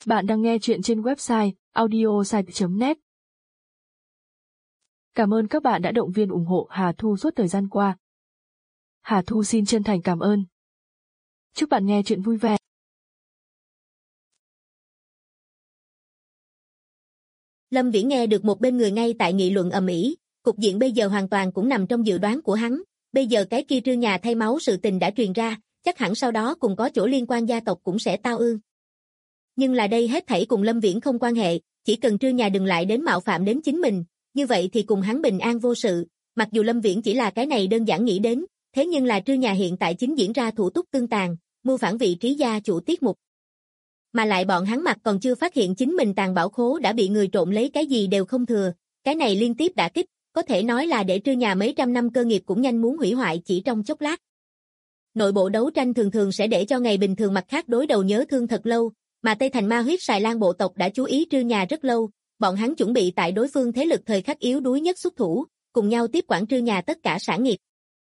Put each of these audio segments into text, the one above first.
Bạn đang nghe chuyện trên website audiosite.net. Cảm ơn các bạn đã động viên ủng hộ Hà Thu suốt thời gian qua. Hà Thu xin chân thành cảm ơn. Chúc bạn nghe chuyện vui vẻ. Lâm Viễn nghe được một bên người ngay tại nghị luận ầm ĩ, cục diện bây giờ hoàn toàn cũng nằm trong dự đoán của hắn, bây giờ cái kia Trương nhà thay máu sự tình đã truyền ra, chắc hẳn sau đó cùng có chỗ liên quan gia tộc cũng sẽ tao ương. Nhưng là đây hết thảy cùng Lâm Viễn không quan hệ, chỉ cần Trương nhà đừng lại đến mạo phạm đến chính mình, như vậy thì cùng hắn bình an vô sự, mặc dù Lâm Viễn chỉ là cái này đơn giản nghĩ đến, thế nhưng là Trương nhà hiện tại chính diễn ra thủ tục tương tàn, mưu phản vị trí gia chủ tiết mục. Mà lại bọn hắn mặt còn chưa phát hiện chính mình tàn bảo khố đã bị người trộm lấy cái gì đều không thừa, cái này liên tiếp đả kích, có thể nói là để Trương nhà mấy trăm năm cơ nghiệp cũng nhanh muốn hủy hoại chỉ trong chốc lát. Nội bộ đấu tranh thường thường sẽ để cho ngày bình thường mặt khác đối đầu nhớ thương thật lâu, mà Tây Thành Ma Huyết Sài Lan bộ tộc đã chú ý Trương nhà rất lâu, bọn hắn chuẩn bị tại đối phương thế lực thời khắc yếu đuối nhất xuất thủ, cùng nhau tiếp quản Trương nhà tất cả sản nghiệp.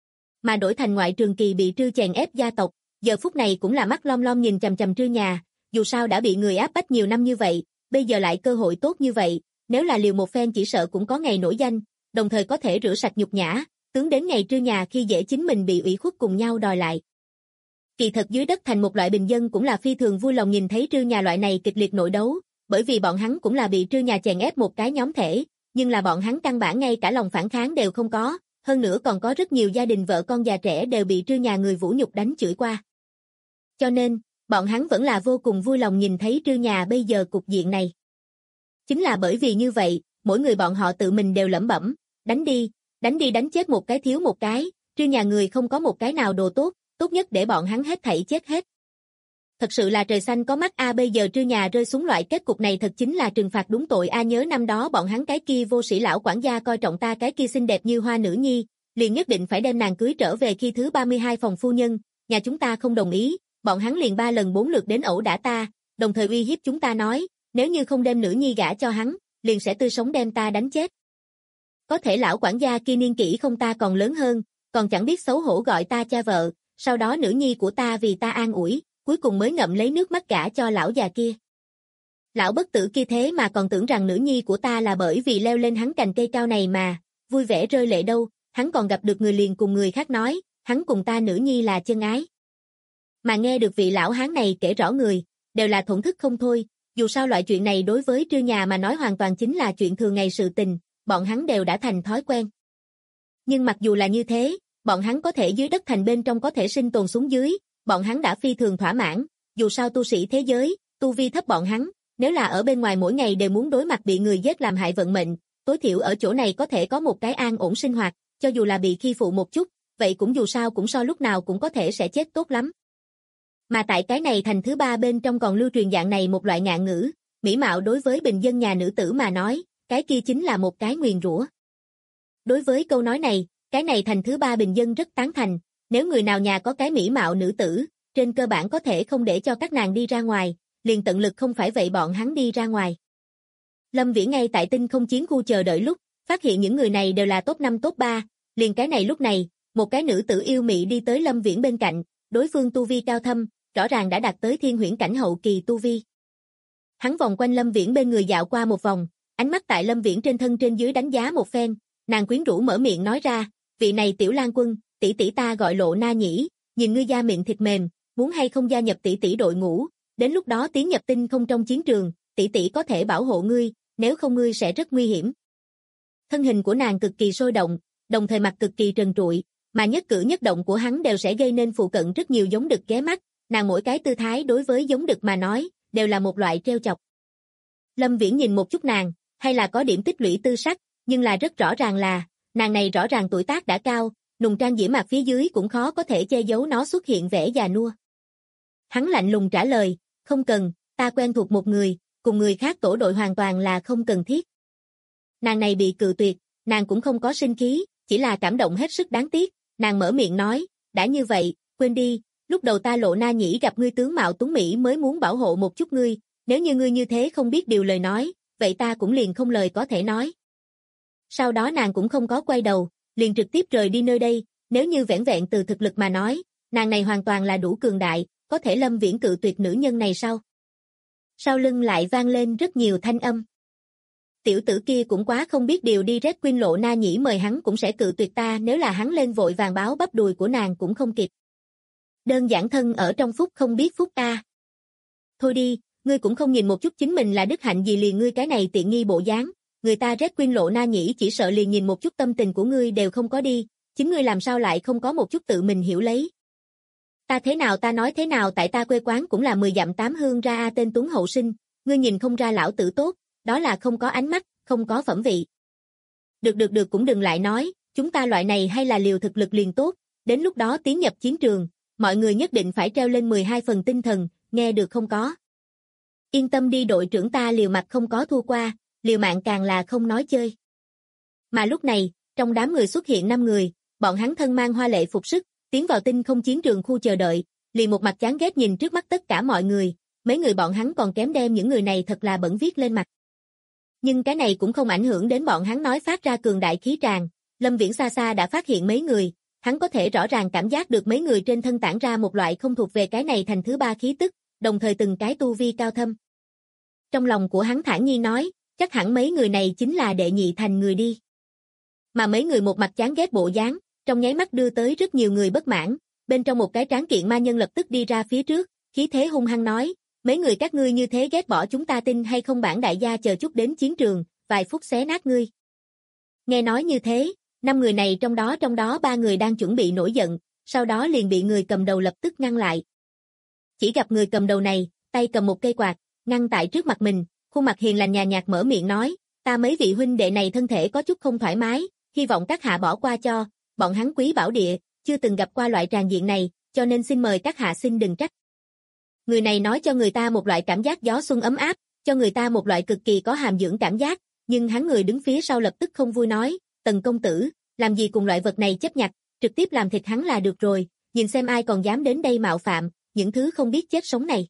Mà đổi thành ngoại Trường Kỳ bị Trư chèn ép gia tộc, giờ phút này cũng là mắt lom lom nhìn chằm chằm Trương nhà, dù sao đã bị người áp bách nhiều năm như vậy, bây giờ lại cơ hội tốt như vậy, nếu là liều một phen chỉ sợ cũng có ngày nổi danh, đồng thời có thể rửa sạch nhục nhã, tướng đến ngày Trương nhà khi dễ chính mình bị ủy khuất cùng nhau đòi lại. Kỳ thật dưới đất thành một loại bình dân cũng là phi thường vui lòng nhìn thấy Trương nhà loại này kịch liệt nội đấu, bởi vì bọn hắn cũng là bị Trương nhà chèn ép một cái nhóm thể, nhưng là bọn hắn căn bản ngay cả lòng phản kháng đều không có, hơn nữa còn có rất nhiều gia đình vợ con già trẻ đều bị Trương nhà người vũ nhục đánh chửi qua. Cho nên, bọn hắn vẫn là vô cùng vui lòng nhìn thấy Trương nhà bây giờ cục diện này. Chính là bởi vì như vậy, mỗi người bọn họ tự mình đều lẩm bẩm, đánh đi đánh chết một cái thiếu một cái, Trương nhà người không có một cái nào đồ tốt, tốt nhất để bọn hắn hết thảy chết hết. Thật sự là trời xanh có mắt a, bây giờ Trương nhà rơi xuống loại kết cục này thật chính là trừng phạt đúng tội a, nhớ năm đó bọn hắn cái kia vô sĩ lão quản gia coi trọng ta cái kia xinh đẹp như hoa nữ nhi, liền nhất định phải đem nàng cưới trở về khi thứ 32 phòng phu nhân, nhà chúng ta không đồng ý, bọn hắn liền 3 lần 4 lượt đến ẩu đả ta, đồng thời uy hiếp chúng ta nói, nếu như không đem nữ nhi gả cho hắn, liền sẽ tươi sống đem ta đánh chết. Có thể lão quản gia kia niên kỷ không ta còn lớn hơn, còn chẳng biết xấu hổ gọi ta cha vợ, sau đó nữ nhi của ta vì ta an ủi, cuối cùng mới ngậm lấy nước mắt gả cho lão già kia. Lão bất tử kia thế mà còn tưởng rằng nữ nhi của ta là bởi vì leo lên hắn cành cây cao này mà, vui vẻ rơi lệ đâu, hắn còn gặp được người liền cùng người khác nói, hắn cùng ta nữ nhi là chân ái. Mà nghe được vị lão hán này kể rõ người, đều là thổn thức không thôi, dù sao loại chuyện này đối với Trương nhà mà nói hoàn toàn chính là chuyện thường ngày sự tình, bọn hắn đều đã thành thói quen. Nhưng mặc dù là như thế, bọn hắn có thể dưới đất thành bên trong có thể sinh tồn xuống dưới, bọn hắn đã phi thường thỏa mãn, dù sao tu sĩ thế giới, tu vi thấp bọn hắn, nếu là ở bên ngoài mỗi ngày đều muốn đối mặt bị người giết làm hại vận mệnh, tối thiểu ở chỗ này có thể có một cái an ổn sinh hoạt, cho dù là bị khi phụ một chút, vậy cũng dù sao cũng so lúc nào cũng có thể sẽ chết tốt lắm. Mà tại cái này thành thứ 3 bên trong còn lưu truyền dạng này một loại ngạn ngữ, mỹ mạo đối với bình dân nhà nữ tử mà nói, cái kia chính là một cái nguyền rủa. Đối với câu nói này, cái này thành thứ 3 bình dân rất tán thành, nếu người nào nhà có cái mỹ mạo nữ tử, trên cơ bản có thể không để cho các nàng đi ra ngoài, liền tận lực không phải vậy bọn hắn đi ra ngoài. Lâm Viễn ngay tại tinh không chiến khu chờ đợi lúc, phát hiện những người này đều là top 5 top 3, liền cái này lúc này, một cái nữ tử yêu mị đi tới Lâm Viễn bên cạnh, đối phương tu vi cao thâm, rõ ràng đã đạt tới thiên huyễn cảnh hậu kỳ tu vi. Hắn vòng quanh Lâm Viễn bên người dạo qua một vòng, ánh mắt tại Lâm Viễn trên thân trên dưới đánh giá một phen, nàng quyến rũ mở miệng nói ra, vị này Tiểu Lan Quân, tỷ tỷ ta gọi Lộ Na Nhĩ, nhìn ngươi da miệng thịt mềm, muốn hay không gia nhập tỷ tỷ đội ngũ, đến lúc đó tiến nhập tinh không trong chiến trường, tỷ tỷ có thể bảo hộ ngươi, nếu không ngươi sẽ rất nguy hiểm. Thân hình của nàng cực kỳ sôi động, đồng thời mặt cực kỳ trần trụi, mà nhất cử nhất động của hắn đều sẽ gây nên phụ cận rất nhiều giống đực ghé mắt, nàng mỗi cái tư thái đối với giống đực mà nói, đều là một loại trêu chọc. Lâm Viễn nhìn một chút nàng, hay là có điểm tích lũy tư sắc, nhưng là rất rõ ràng là, nàng này rõ ràng tuổi tác đã cao, nùng trang diễm mạc phía dưới cũng khó có thể che giấu nó xuất hiện vẻ già nua. Hắn lạnh lùng trả lời, không cần, ta quen thuộc một người, cùng người khác tổ đội hoàn toàn là không cần thiết. Nàng này bị cự tuyệt, nàng cũng không có sinh khí, chỉ là cảm động hết sức đáng tiếc, nàng mở miệng nói, đã như vậy, quên đi, lúc đầu ta Lộ Na Nhĩ gặp ngươi tướng mạo tuấn mỹ mới muốn bảo hộ một chút ngươi, nếu như ngươi như thế không biết điều lời nói, vậy ta cũng liền không lời có thể nói. Sau đó nàng cũng không có quay đầu, liền trực tiếp rời đi nơi đây, nếu như vẻn vẹn từ thực lực mà nói, nàng này hoàn toàn là đủ cường đại, có thể Lâm Viễn cự tuyệt nữ nhân này sao? sau lưng lại vang lên rất nhiều thanh âm. Tiểu tử kia cũng quá không biết điều đi, Red Queen Lộ Na Nhĩ mời hắn cũng sẽ cự tuyệt ta, nếu là hắn lên vội vàng báo bắp đùi của nàng cũng không kịp. Đơn giản thân ở trong phúc không biết phúc a. Thôi đi, ngươi cũng không nhìn một chút chính mình là đức hạnh gì liền, ngươi cái này tiện nghi bộ dáng, người ta Red Queen Lộ Na Nhĩ chỉ sợ liền nhìn một chút tâm tình của ngươi đều không có đi, chính ngươi làm sao lại không có một chút tự mình hiểu lấy. Ta thế nào ta nói thế nào, tại ta quê quán cũng là 10 dặm 8 hương ra a, tên Tuấn hậu sinh, ngươi nhìn không ra lão tử tốt, đó là không có ánh mắt, không có phẩm vị. Được cũng đừng lại nói, chúng ta loại này hay là liều thực lực liền tốt, đến lúc đó tiến nhập chiến trường, mọi người nhất định phải treo lên 12 phần tinh thần, nghe được không có. Yên tâm đi, đội trưởng ta liều mặt không có thua qua, liều mạng càng là không nói chơi. Mà lúc này, trong đám người xuất hiện 5 người, bọn hắn thân mang hoa lệ phục sức, tiến vào tinh không chiến trường khu chờ đợi, liền một mặt chán ghét nhìn trước mắt tất cả mọi người, mấy người bọn hắn còn kém đem những người này thật là bẩn viết lên mặt. Nhưng cái này cũng không ảnh hưởng đến bọn hắn nói phát ra cường đại khí tràng, Lâm Viễn xa xa đã phát hiện mấy người, hắn có thể rõ ràng cảm giác được mấy người trên thân tản ra một loại không thuộc về cái này thành thứ ba khí tức, đồng thời từng cái tu vi cao thâm. Trong lòng của hắn thản nhiên nói, chắc hẳn mấy người này chính là đệ nhị thành người đi. Mà mấy người một mặt chán ghét bộ dáng, trong nháy mắt đưa tới rất nhiều người bất mãn, bên trong một cái tráng kiện ma nhân lập tức đi ra phía trước, khí thế hung hăng nói, mấy người các ngươi như thế ghét bỏ chúng ta tin hay không, bản đại gia chờ chút đến chiến trường, vài phút xé nát ngươi. Nghe nói như thế, 5 người này trong đó 3 người đang chuẩn bị nổi giận, sau đó liền bị người cầm đầu lập tức ngăn lại. Chỉ gặp người cầm đầu này, tay cầm một cây quạt, ngăn tại trước mặt mình, khuôn mặt hiền lành nhàn nhạt mở miệng nói, ta mấy vị huynh đệ này thân thể có chút không thoải mái, hy vọng các hạ bỏ qua cho, bọn hắn quý bảo địa, chưa từng gặp qua loại tràng diện này, cho nên xin mời các hạ xin đừng trách. Người này nói cho người ta một loại cảm giác gió xuân ấm áp, cho người ta một loại cực kỳ có hàm dưỡng cảm giác, nhưng hắn người đứng phía sau lập tức không vui nói, Tần công tử, làm gì cùng loại vật này chấp nhặt, trực tiếp làm thịt hắn là được rồi, nhìn xem ai còn dám đến đây mạo phạm, những thứ không biết chết sống này.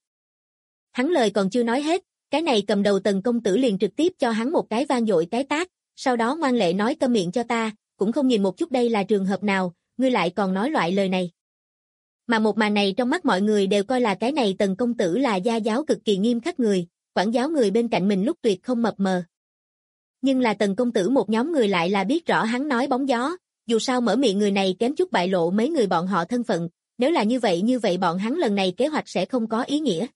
Hắn lời còn chưa nói hết, cái này cầm đầu Tần công tử liền trực tiếp cho hắn một cái vang dội cái tát, sau đó ngoan lệ nói câm miệng cho ta, cũng không nhìn một chút đây là trường hợp nào, ngươi lại còn nói loại lời này. Mà một màn này trong mắt mọi người đều coi là cái này Tần công tử là gia giáo cực kỳ nghiêm khắc người, quản giáo người bên cạnh mình lúc tuyệt không mập mờ. Nhưng là Tần công tử một nhóm người lại là biết rõ hắn nói bóng gió, dù sao mở miệng người này kém chút bại lộ mấy người bọn họ thân phận, nếu là như vậy bọn hắn lần này kế hoạch sẽ không có ý nghĩa.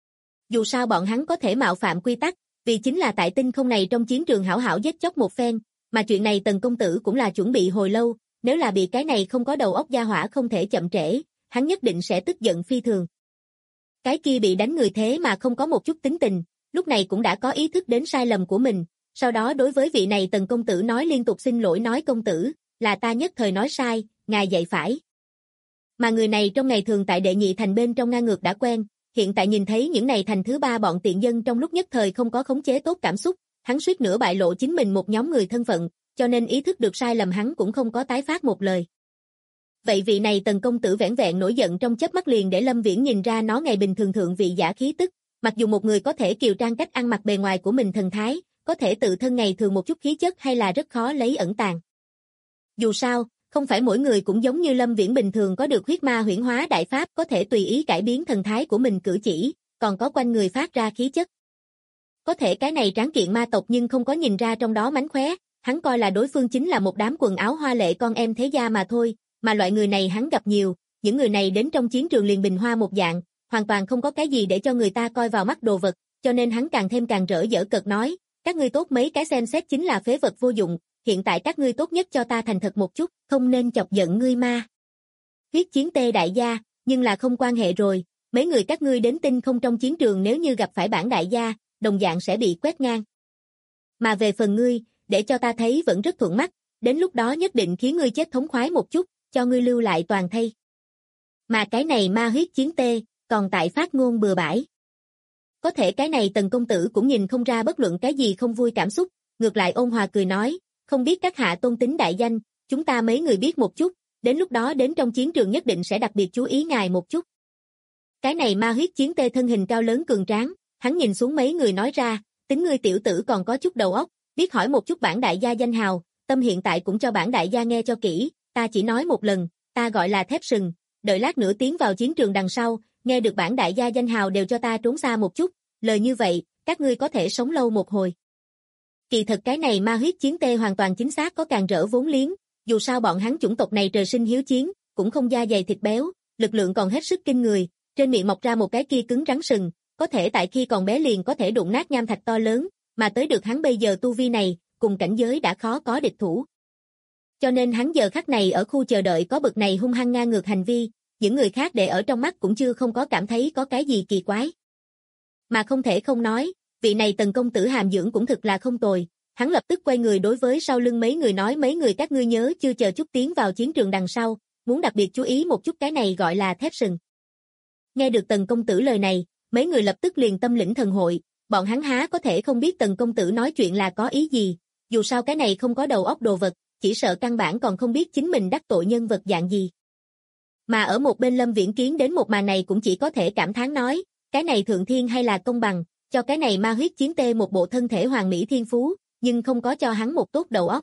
Dù sao bọn hắn có thể mạo phạm quy tắc, vì chính là tại tinh không này trong chiến trường hảo hảo giết chóc một phen, mà chuyện này Tần công tử cũng là chuẩn bị hồi lâu, nếu là bị cái này không có đầu óc gia hỏa không thể chậm trễ, hắn nhất định sẽ tức giận phi thường. Cái kia bị đánh người thế mà không có một chút tính tình, lúc này cũng đã có ý thức đến sai lầm của mình, sau đó đối với vị này Tần công tử nói liên tục xin lỗi nói công tử, là ta nhất thời nói sai, ngài dạy phải. Mà người này trong ngày thường tại đệ nhị thành bên trong ngang ngược đã quen, hiện tại nhìn thấy những này thành thứ ba bọn tiện dân trong lúc nhất thời không có khống chế tốt cảm xúc, hắn suýt nữa bại lộ chính mình một nhóm người thân phận, cho nên ý thức được sai lầm hắn cũng không có tái phát một lời. Vậy vị này Tần công tử vẻn vẹn nổi giận trong chớp mắt liền để Lâm Viễn nhìn ra nó ngày bình thường thượng vị giả khí tức, mặc dù một người có thể kiều trang cách ăn mặc bề ngoài của mình thần thái, có thể tự thân ngày thường một chút khí chất hay là rất khó lấy ẩn tàng. Dù sao, không phải mỗi người cũng giống như Lâm Viễn bình thường có được huyết ma huyễn hóa đại pháp có thể tùy ý cải biến thần thái của mình cử chỉ, còn có quanh người phát ra khí chất. Có thể cái này tráng kiện ma tộc nhưng không có nhìn ra trong đó mánh khóe, hắn coi là đối phương chính là một đám quần áo hoa lệ con em thế gia mà thôi, mà loại người này hắn gặp nhiều, những người này đến trong chiến trường liền bình hoa một dạng, hoàn toàn không có cái gì để cho người ta coi vào mắt đồ vật, cho nên hắn càng thêm càng rỡ dở cợt nói, các ngươi tốt mấy cái xem xét chính là phế vật vô dụng, hiện tại các ngươi tốt nhất cho ta thành thật một chút, không nên chọc giận ngươi ma. Huyết chiến tê đại gia, nhưng là không quan hệ rồi, mấy người các ngươi đến tinh không trong chiến trường nếu như gặp phải bản đại gia, đồng dạng sẽ bị quét ngang. Mà về phần ngươi, để cho ta thấy vẫn rất thuận mắt, đến lúc đó nhất định khiến ngươi chết thống khoái một chút, cho ngươi lưu lại toàn thây. Mà cái này ma huyết chiến tê, còn tại phát ngôn bừa bãi. Có thể cái này Tần công tử cũng nhìn không ra bất luận cái gì không vui cảm xúc, ngược lại ôn hòa cười nói, không biết các hạ tôn tính đại danh, chúng ta mấy người biết một chút, đến lúc đó đến trong chiến trường nhất định sẽ đặc biệt chú ý ngài một chút. Cái này ma huyết chiến tê thân hình cao lớn cường tráng, hắn nhìn xuống mấy người nói ra, tính ngươi tiểu tử còn có chút đầu óc, biết hỏi một chút bản đại gia danh hào, tâm hiện tại cũng cho bản đại gia nghe cho kỹ, ta chỉ nói một lần, ta gọi là Thép Sừng, đợi lát nữa tiến vào chiến trường đằng sau, nghe được bản đại gia danh hào đều cho ta trốn xa một chút, lời như vậy, các ngươi có thể sống lâu một hồi. Kỳ thật cái này ma huyết chiến tê hoàn toàn chính xác có càn rỡ vốn liếng, dù sao bọn hắn chủng tộc này trời sinh hiếu chiến, cũng không da dày thịt béo, lực lượng còn hết sức kinh người, trên miệng mọc ra một cái kia cứng rắn sừng, có thể tại khi còn bé liền có thể đụng nát nham thạch to lớn, mà tới được hắn bây giờ tu vi này, cùng cảnh giới đã khó có địch thủ. Cho nên hắn giờ khắc này ở khu chờ đợi có bực này hung hăng ngang ngược hành vi, những người khác để ở trong mắt cũng chưa không có cảm thấy có cái gì kỳ quái. Mà không thể không nói, vị này Tần công tử hàm dưỡng cũng thực là không tồi, hắn lập tức quay người đối với sau lưng mấy người nói mấy người các ngươi nhớ chưa chờ chút tiến vào chiến trường đằng sau, muốn đặc biệt chú ý một chút cái này gọi là thép sừng. Nghe được Tần công tử lời này, mấy người lập tức liền tâm lĩnh thần hội, bọn hắn há có thể không biết Tần công tử nói chuyện là có ý gì, dù sao cái này không có đầu óc đồ vật, chỉ sợ căn bản còn không biết chính mình đắc tội nhân vật dạng gì. Mà ở một bên Lâm Viễn kiến đến một màn này cũng chỉ có thể cảm thán nói, cái này thượng thiên hay là công bằng, cho cái này ma huyết chiến tê một bộ thân thể hoàng mỹ thiên phú, nhưng không có cho hắn một tốt đầu óc.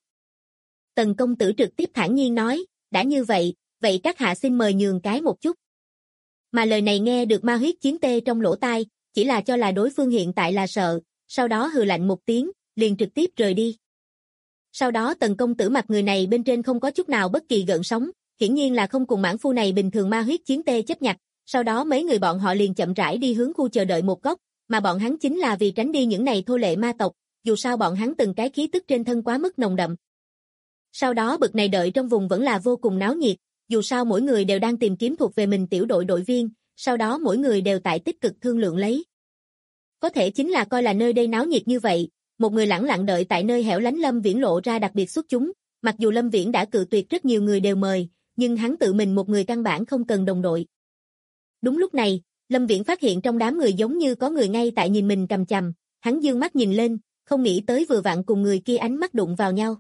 Tần công tử trực tiếp thản nhiên nói, đã như vậy, vậy các hạ xin mời nhường cái một chút. Mà lời này nghe được ma huyết chiến tê trong lỗ tai, chỉ là cho là đối phương hiện tại là sợ, sau đó hừ lạnh một tiếng, liền trực tiếp rời đi. Sau đó Tần công tử mặt người này bên trên không có chút nào bất kỳ gợn sóng, hiển nhiên là không cùng mãn phu này bình thường ma huyết chiến tê chấp nhặt, sau đó mấy người bọn họ liền chậm rãi đi hướng khu chờ đợi một góc, mà bọn hắn chính là vì tránh đi những này thô lệ ma tộc, dù sao bọn hắn từng cái khí tức trên thân quá mức nồng đậm. Sau đó bực này đợi trong vùng vẫn là vô cùng náo nhiệt, dù sao mỗi người đều đang tìm kiếm thuộc về mình tiểu đội đội viên, sau đó mỗi người đều tại tích cực thương lượng lấy. Có thể chính là coi là nơi đây náo nhiệt như vậy, một người lẳng lặng đợi tại nơi hẻo lánh Lâm Viễn lộ ra đặc biệt xuất chúng, mặc dù Lâm Viễn đã cự tuyệt rất nhiều người đều mời, nhưng hắn tự mình một người căn bản không cần đồng đội. Đúng lúc này, Lâm Viễn phát hiện trong đám người giống như có người ngay tại nhìn mình chằm chằm, hắn dương mắt nhìn lên, không nghĩ tới vừa vặn cùng người kia ánh mắt đụng vào nhau.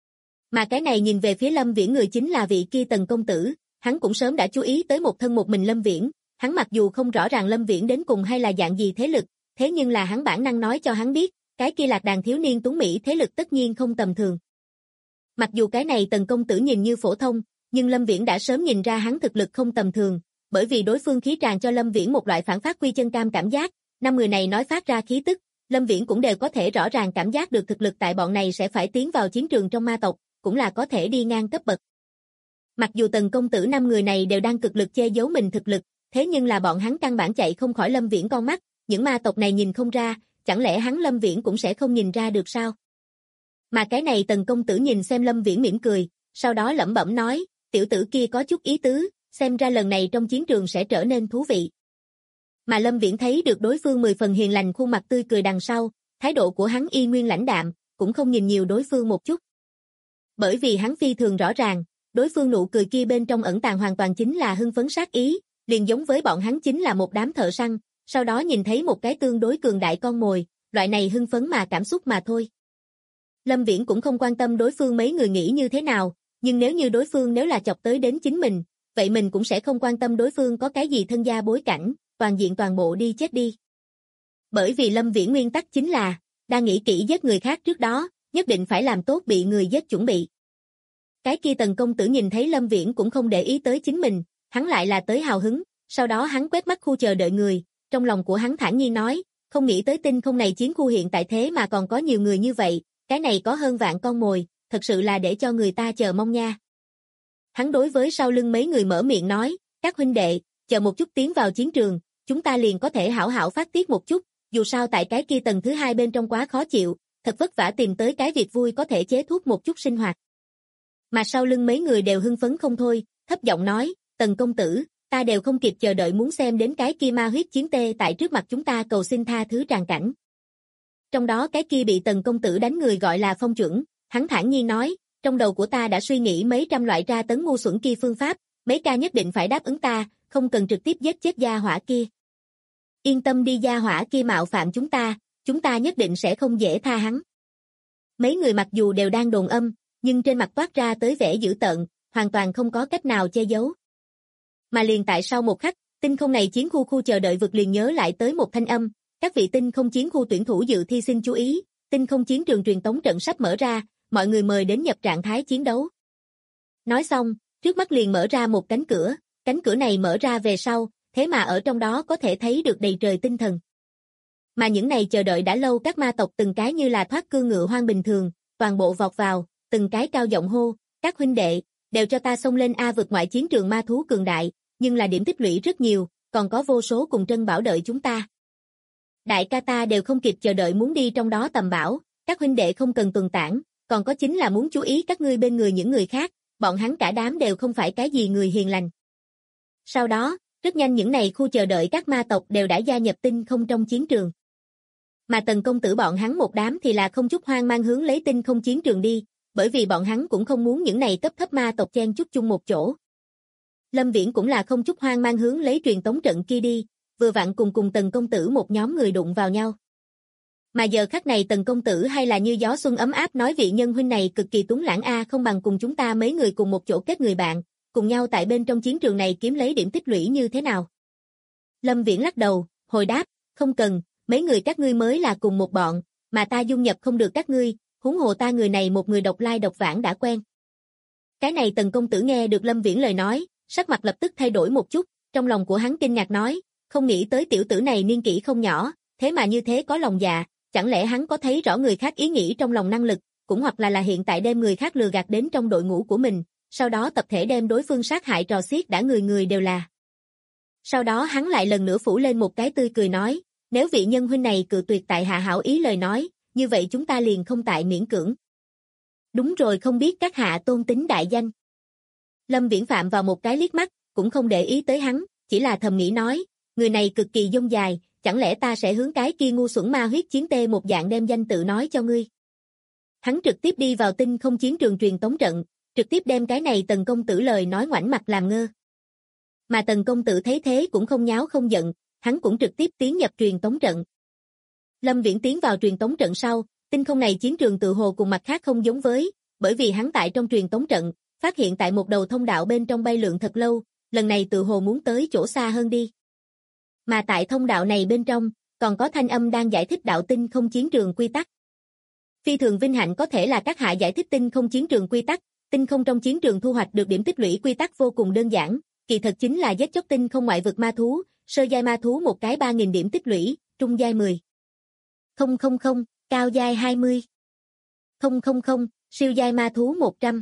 Mà cái này nhìn về phía Lâm Viễn người chính là vị kia Tần công tử, hắn cũng sớm đã chú ý tới một thân một mình Lâm Viễn, hắn mặc dù không rõ ràng Lâm Viễn đến cùng hay là dạng gì thế lực, thế nhưng là hắn bản năng nói cho hắn biết, cái kia lạc đàn thiếu niên tuấn Mỹ thế lực tất nhiên không tầm thường. Mặc dù cái này Tần công tử nhìn như phổ thông, nhưng Lâm Viễn đã sớm nhìn ra hắn thực lực không tầm thường, bởi vì đối phương khí tràn cho Lâm Viễn một loại phản phát quy chân cam cảm giác, năm người này nói phát ra khí tức, Lâm Viễn cũng đều có thể rõ ràng cảm giác được thực lực tại bọn này sẽ phải tiến vào chiến trường trong ma tộc, cũng là có thể đi ngang cấp bậc. Mặc dù Tần công tử năm người này đều đang cực lực che giấu mình thực lực, thế nhưng là bọn hắn căn bản chạy không khỏi Lâm Viễn con mắt, những ma tộc này nhìn không ra, chẳng lẽ hắn Lâm Viễn cũng sẽ không nhìn ra được sao? Mà cái này Tần công tử nhìn xem Lâm Viễn mỉm cười, sau đó lẩm bẩm nói, tiểu tử kia có chút ý tứ, xem ra lần này trong chiến trường sẽ trở nên thú vị. Mà Lâm Viễn thấy được đối phương 10 phần hiền lành khuôn mặt tươi cười đằng sau, thái độ của hắn y nguyên lãnh đạm, cũng không nhìn nhiều đối phương một chút. Bởi vì hắn phi thường rõ ràng, đối phương nụ cười kia bên trong ẩn tàng hoàn toàn chính là hưng phấn sát ý, liền giống với bọn hắn chính là một đám thợ săn, sau đó nhìn thấy một cái tương đối cường đại con mồi, loại này hưng phấn mà cảm xúc mà thôi. Lâm Viễn cũng không quan tâm đối phương mấy người nghĩ như thế nào, nhưng nếu như đối phương nếu là chọc tới đến chính mình, vậy mình cũng sẽ không quan tâm đối phương có cái gì thân gia bối cảnh, toàn diện toàn bộ đi chết đi. Bởi vì Lâm Viễn nguyên tắc chính là, đang nghĩ kỹ giết người khác trước đó, nhất định phải làm tốt bị người giết chuẩn bị. Cái kia Tần công tử nhìn thấy Lâm Viễn cũng không để ý tới chính mình, hắn lại là tới hào hứng, sau đó hắn quét mắt khu chờ đợi người, trong lòng của hắn thản nhiên nói, không nghĩ tới tinh không này chiến khu hiện tại thế mà còn có nhiều người như vậy, cái này có hơn vạn con mồi, thật sự là để cho người ta chờ mong nha. Hắn đối với sau lưng mấy người mở miệng nói, các huynh đệ, chờ một chút tiến vào chiến trường, chúng ta liền có thể hảo hảo phát tiết một chút, dù sao tại cái kia tầng thứ hai bên trong quá khó chịu, thật vất vả tìm tới cái việc vui có thể chế thuốc một chút sinh hoạt. Mà sau lưng mấy người đều hưng phấn không thôi, thấp giọng nói, Tần công tử, ta đều không kịp chờ đợi muốn xem đến cái kia ma huyết chiến tê tại trước mặt chúng ta cầu xin tha thứ tràn cảnh. Trong đó cái kia bị Tần công tử đánh người gọi là Phong Chuẩn, hắn thản nhiên nói, trong đầu của ta đã suy nghĩ mấy trăm loại tra tấn ngu xuẩn kia phương pháp, mấy ca nhất định phải đáp ứng ta, không cần trực tiếp giết chết gia hỏa kia. Yên tâm đi, gia hỏa kia mạo phạm chúng ta nhất định sẽ không dễ tha hắn. Mấy người mặc dù đều đang đồn âm, nhưng trên mặt toát ra tới vẻ dữ tợn, hoàn toàn không có cách nào che giấu. Mà liền tại sau một khắc, tinh không này chiến khu chờ đợi vực liền nhớ lại tới một thanh âm, các vị tinh không chiến khu tuyển thủ dự thi xin chú ý, tinh không chiến trường truyền tống trận sắp mở ra, mọi người mời đến nhập trạng thái chiến đấu. Nói xong, trước mắt liền mở ra một cánh cửa này mở ra về sau, thế mà ở trong đó có thể thấy được đầy trời tinh thần. Mà những này chờ đợi đã lâu các ma tộc từng cái như là thoát cương ngựa hoang bình thường, toàn bộ vọt vào, từng cái cao giọng hô, các huynh đệ, đều cho ta xông lên vượt ngoại chiến trường ma thú cường đại, nhưng là điểm tích lũy rất nhiều, còn có vô số cùng Trân Bảo đợi chúng ta. Đại ca ta đều không kịp chờ đợi muốn đi trong đó tầm bảo, các huynh đệ không cần tuần tản, còn có chính là muốn chú ý các ngươi bên người những người khác, bọn hắn cả đám đều không phải cái gì người hiền lành. Sau đó, rất nhanh những này khu chờ đợi các ma tộc đều đã gia nhập tinh không trong chiến trường. Mà Tần công tử bọn hắn một đám thì là không chút hoang mang hướng lấy tinh không chiến trường đi, bởi vì bọn hắn cũng không muốn những này cấp thấp ma tộc chen chúc chung một chỗ. Lâm Viễn cũng là không chút hoang mang hướng lấy truyền tống trận kia đi, vừa vặn cùng Tần công tử một nhóm người đụng vào nhau. Mà giờ khắc này Tần công tử hay là như gió xuân ấm áp nói vị nhân huynh này cực kỳ tuấn lãng không bằng cùng chúng ta mấy người cùng một chỗ kết người bạn, cùng nhau tại bên trong chiến trường này kiếm lấy điểm tích lũy như thế nào. Lâm Viễn lắc đầu, hồi đáp, không cần, mấy người các ngươi mới là cùng một bọn, mà ta dung nhập không được các ngươi, huống hồ ta người này một người độc lai độc vãng đã quen. Cái này Tần công tử nghe được Lâm Viễn lời nói, sắc mặt lập tức thay đổi một chút, trong lòng của hắn kinh ngạc nói, không nghĩ tới tiểu tử này niên kỷ không nhỏ, thế mà như thế có lòng dạ, chẳng lẽ hắn có thấy rõ người khác ý nghĩ trong lòng năng lực, cũng hoặc là hiện tại đem người khác lừa gạt đến trong đội ngũ của mình, sau đó tập thể đem đối phương sát hại trò xiết đã người người đều là. Sau đó hắn lại lần nữa phủ lên một cái tươi cười nói, nếu vị nhân huynh này cự tuyệt tại hạ hảo ý lời nói, như vậy chúng ta liền không tại miễn cưỡng. Đúng rồi, không biết các hạ tôn tính đại danh. Lâm Viễn phạm vào một cái liếc mắt, cũng không để ý tới hắn, chỉ là thầm nghĩ nói, người này cực kỳ dông dài, chẳng lẽ ta sẽ hướng cái kia ngu xuẩn ma huyết chiến tê một dạng đem danh tự nói cho ngươi. Hắn trực tiếp đi vào tinh không chiến trường truyền tống trận, trực tiếp đem cái này Tần công tử lời nói ngoảnh mặt làm ngơ. Mà Tần công tử thấy thế cũng không nháo không giận, hắn cũng trực tiếp tiến nhập truyền tống trận. Lâm Viễn tiến vào truyền tống trận sau, tinh không này chiến trường tự hồ cùng mặt khác không giống với, bởi vì hắn tại trong truyền tống trận, phát hiện tại một đầu thông đạo bên trong bay lượn thật lâu, lần này tự hồ muốn tới chỗ xa hơn đi. Mà tại thông đạo này bên trong, còn có thanh âm đang giải thích đạo tinh không chiến trường quy tắc. Phi thường vinh hạnh có thể là các hạ giải thích tinh không chiến trường quy tắc, tinh không trong chiến trường thu hoạch được điểm tích lũy quy tắc vô cùng đơn giản, kỳ thật chính là giết chóc tinh không ngoại vực ma thú, sơ giai ma thú một cái 3.000 điểm tích lũy, trung giai 10. 000, cao giai 20. 000, siêu giai ma thú 100.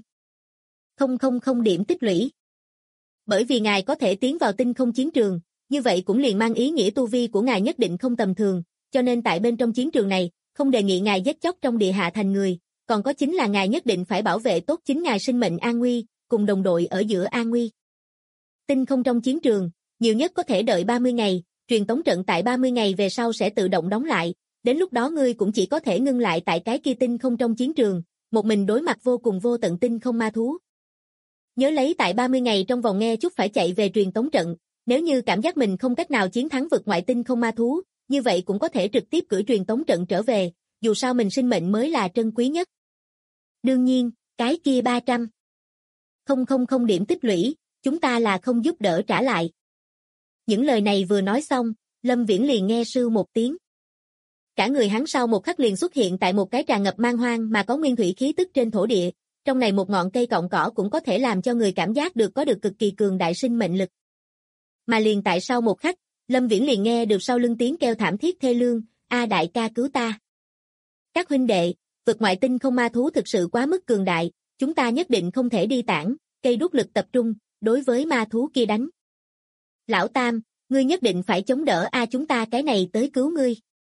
000 điểm tích lũy. Bởi vì ngài có thể tiến vào tinh không chiến trường, như vậy cũng liền mang ý nghĩa tu vi của ngài nhất định không tầm thường, cho nên tại bên trong chiến trường này, không đề nghị ngài giết chóc trong địa hạ thành người, còn có chính là ngài nhất định phải bảo vệ tốt chính ngài sinh mệnh an nguy, cùng đồng đội ở giữa an nguy. Tinh không trong chiến trường, nhiều nhất có thể đợi 30 ngày, truyền tống trận tại 30 ngày về sau sẽ tự động đóng lại, đến lúc đó ngươi cũng chỉ có thể ngưng lại tại cái kia tinh không trong chiến trường, một mình đối mặt vô cùng vô tận tinh không ma thú. Nhớ lấy tại 30 ngày trong vòng nghe chút phải chạy về truyền tống trận, nếu như cảm giác mình không cách nào chiến thắng vượt ngoại tinh không ma thú, như vậy cũng có thể trực tiếp cử truyền tống trận trở về, dù sao mình sinh mệnh mới là trân quý nhất. Đương nhiên, cái kia 300. 000 điểm tích lũy, chúng ta là không giúp đỡ trả lại. Những lời này vừa nói xong, Lâm Viễn liền nghe sưu một tiếng. Cả người hắn sau một khắc liền xuất hiện tại một cái tràn ngập man hoang mà có nguyên thủy khí tức trên thổ địa, trong này một ngọn cây cọng cỏ cũng có thể làm cho người cảm giác được có được cực kỳ cường đại sinh mệnh lực. Mà liền tại sau một khắc, Lâm Viễn liền nghe được sau lưng tiếng kêu thảm thiết thê lương, đại ca cứu ta. Các huynh đệ, vượt ngoại tinh không ma thú thực sự quá mức cường đại, chúng ta nhất định không thể đi tản, cây đuốc lực tập trung, đối với ma thú kia đánh. Lão Tam, ngươi nhất định phải chống đỡ chúng ta cái này tới cứu ngươi.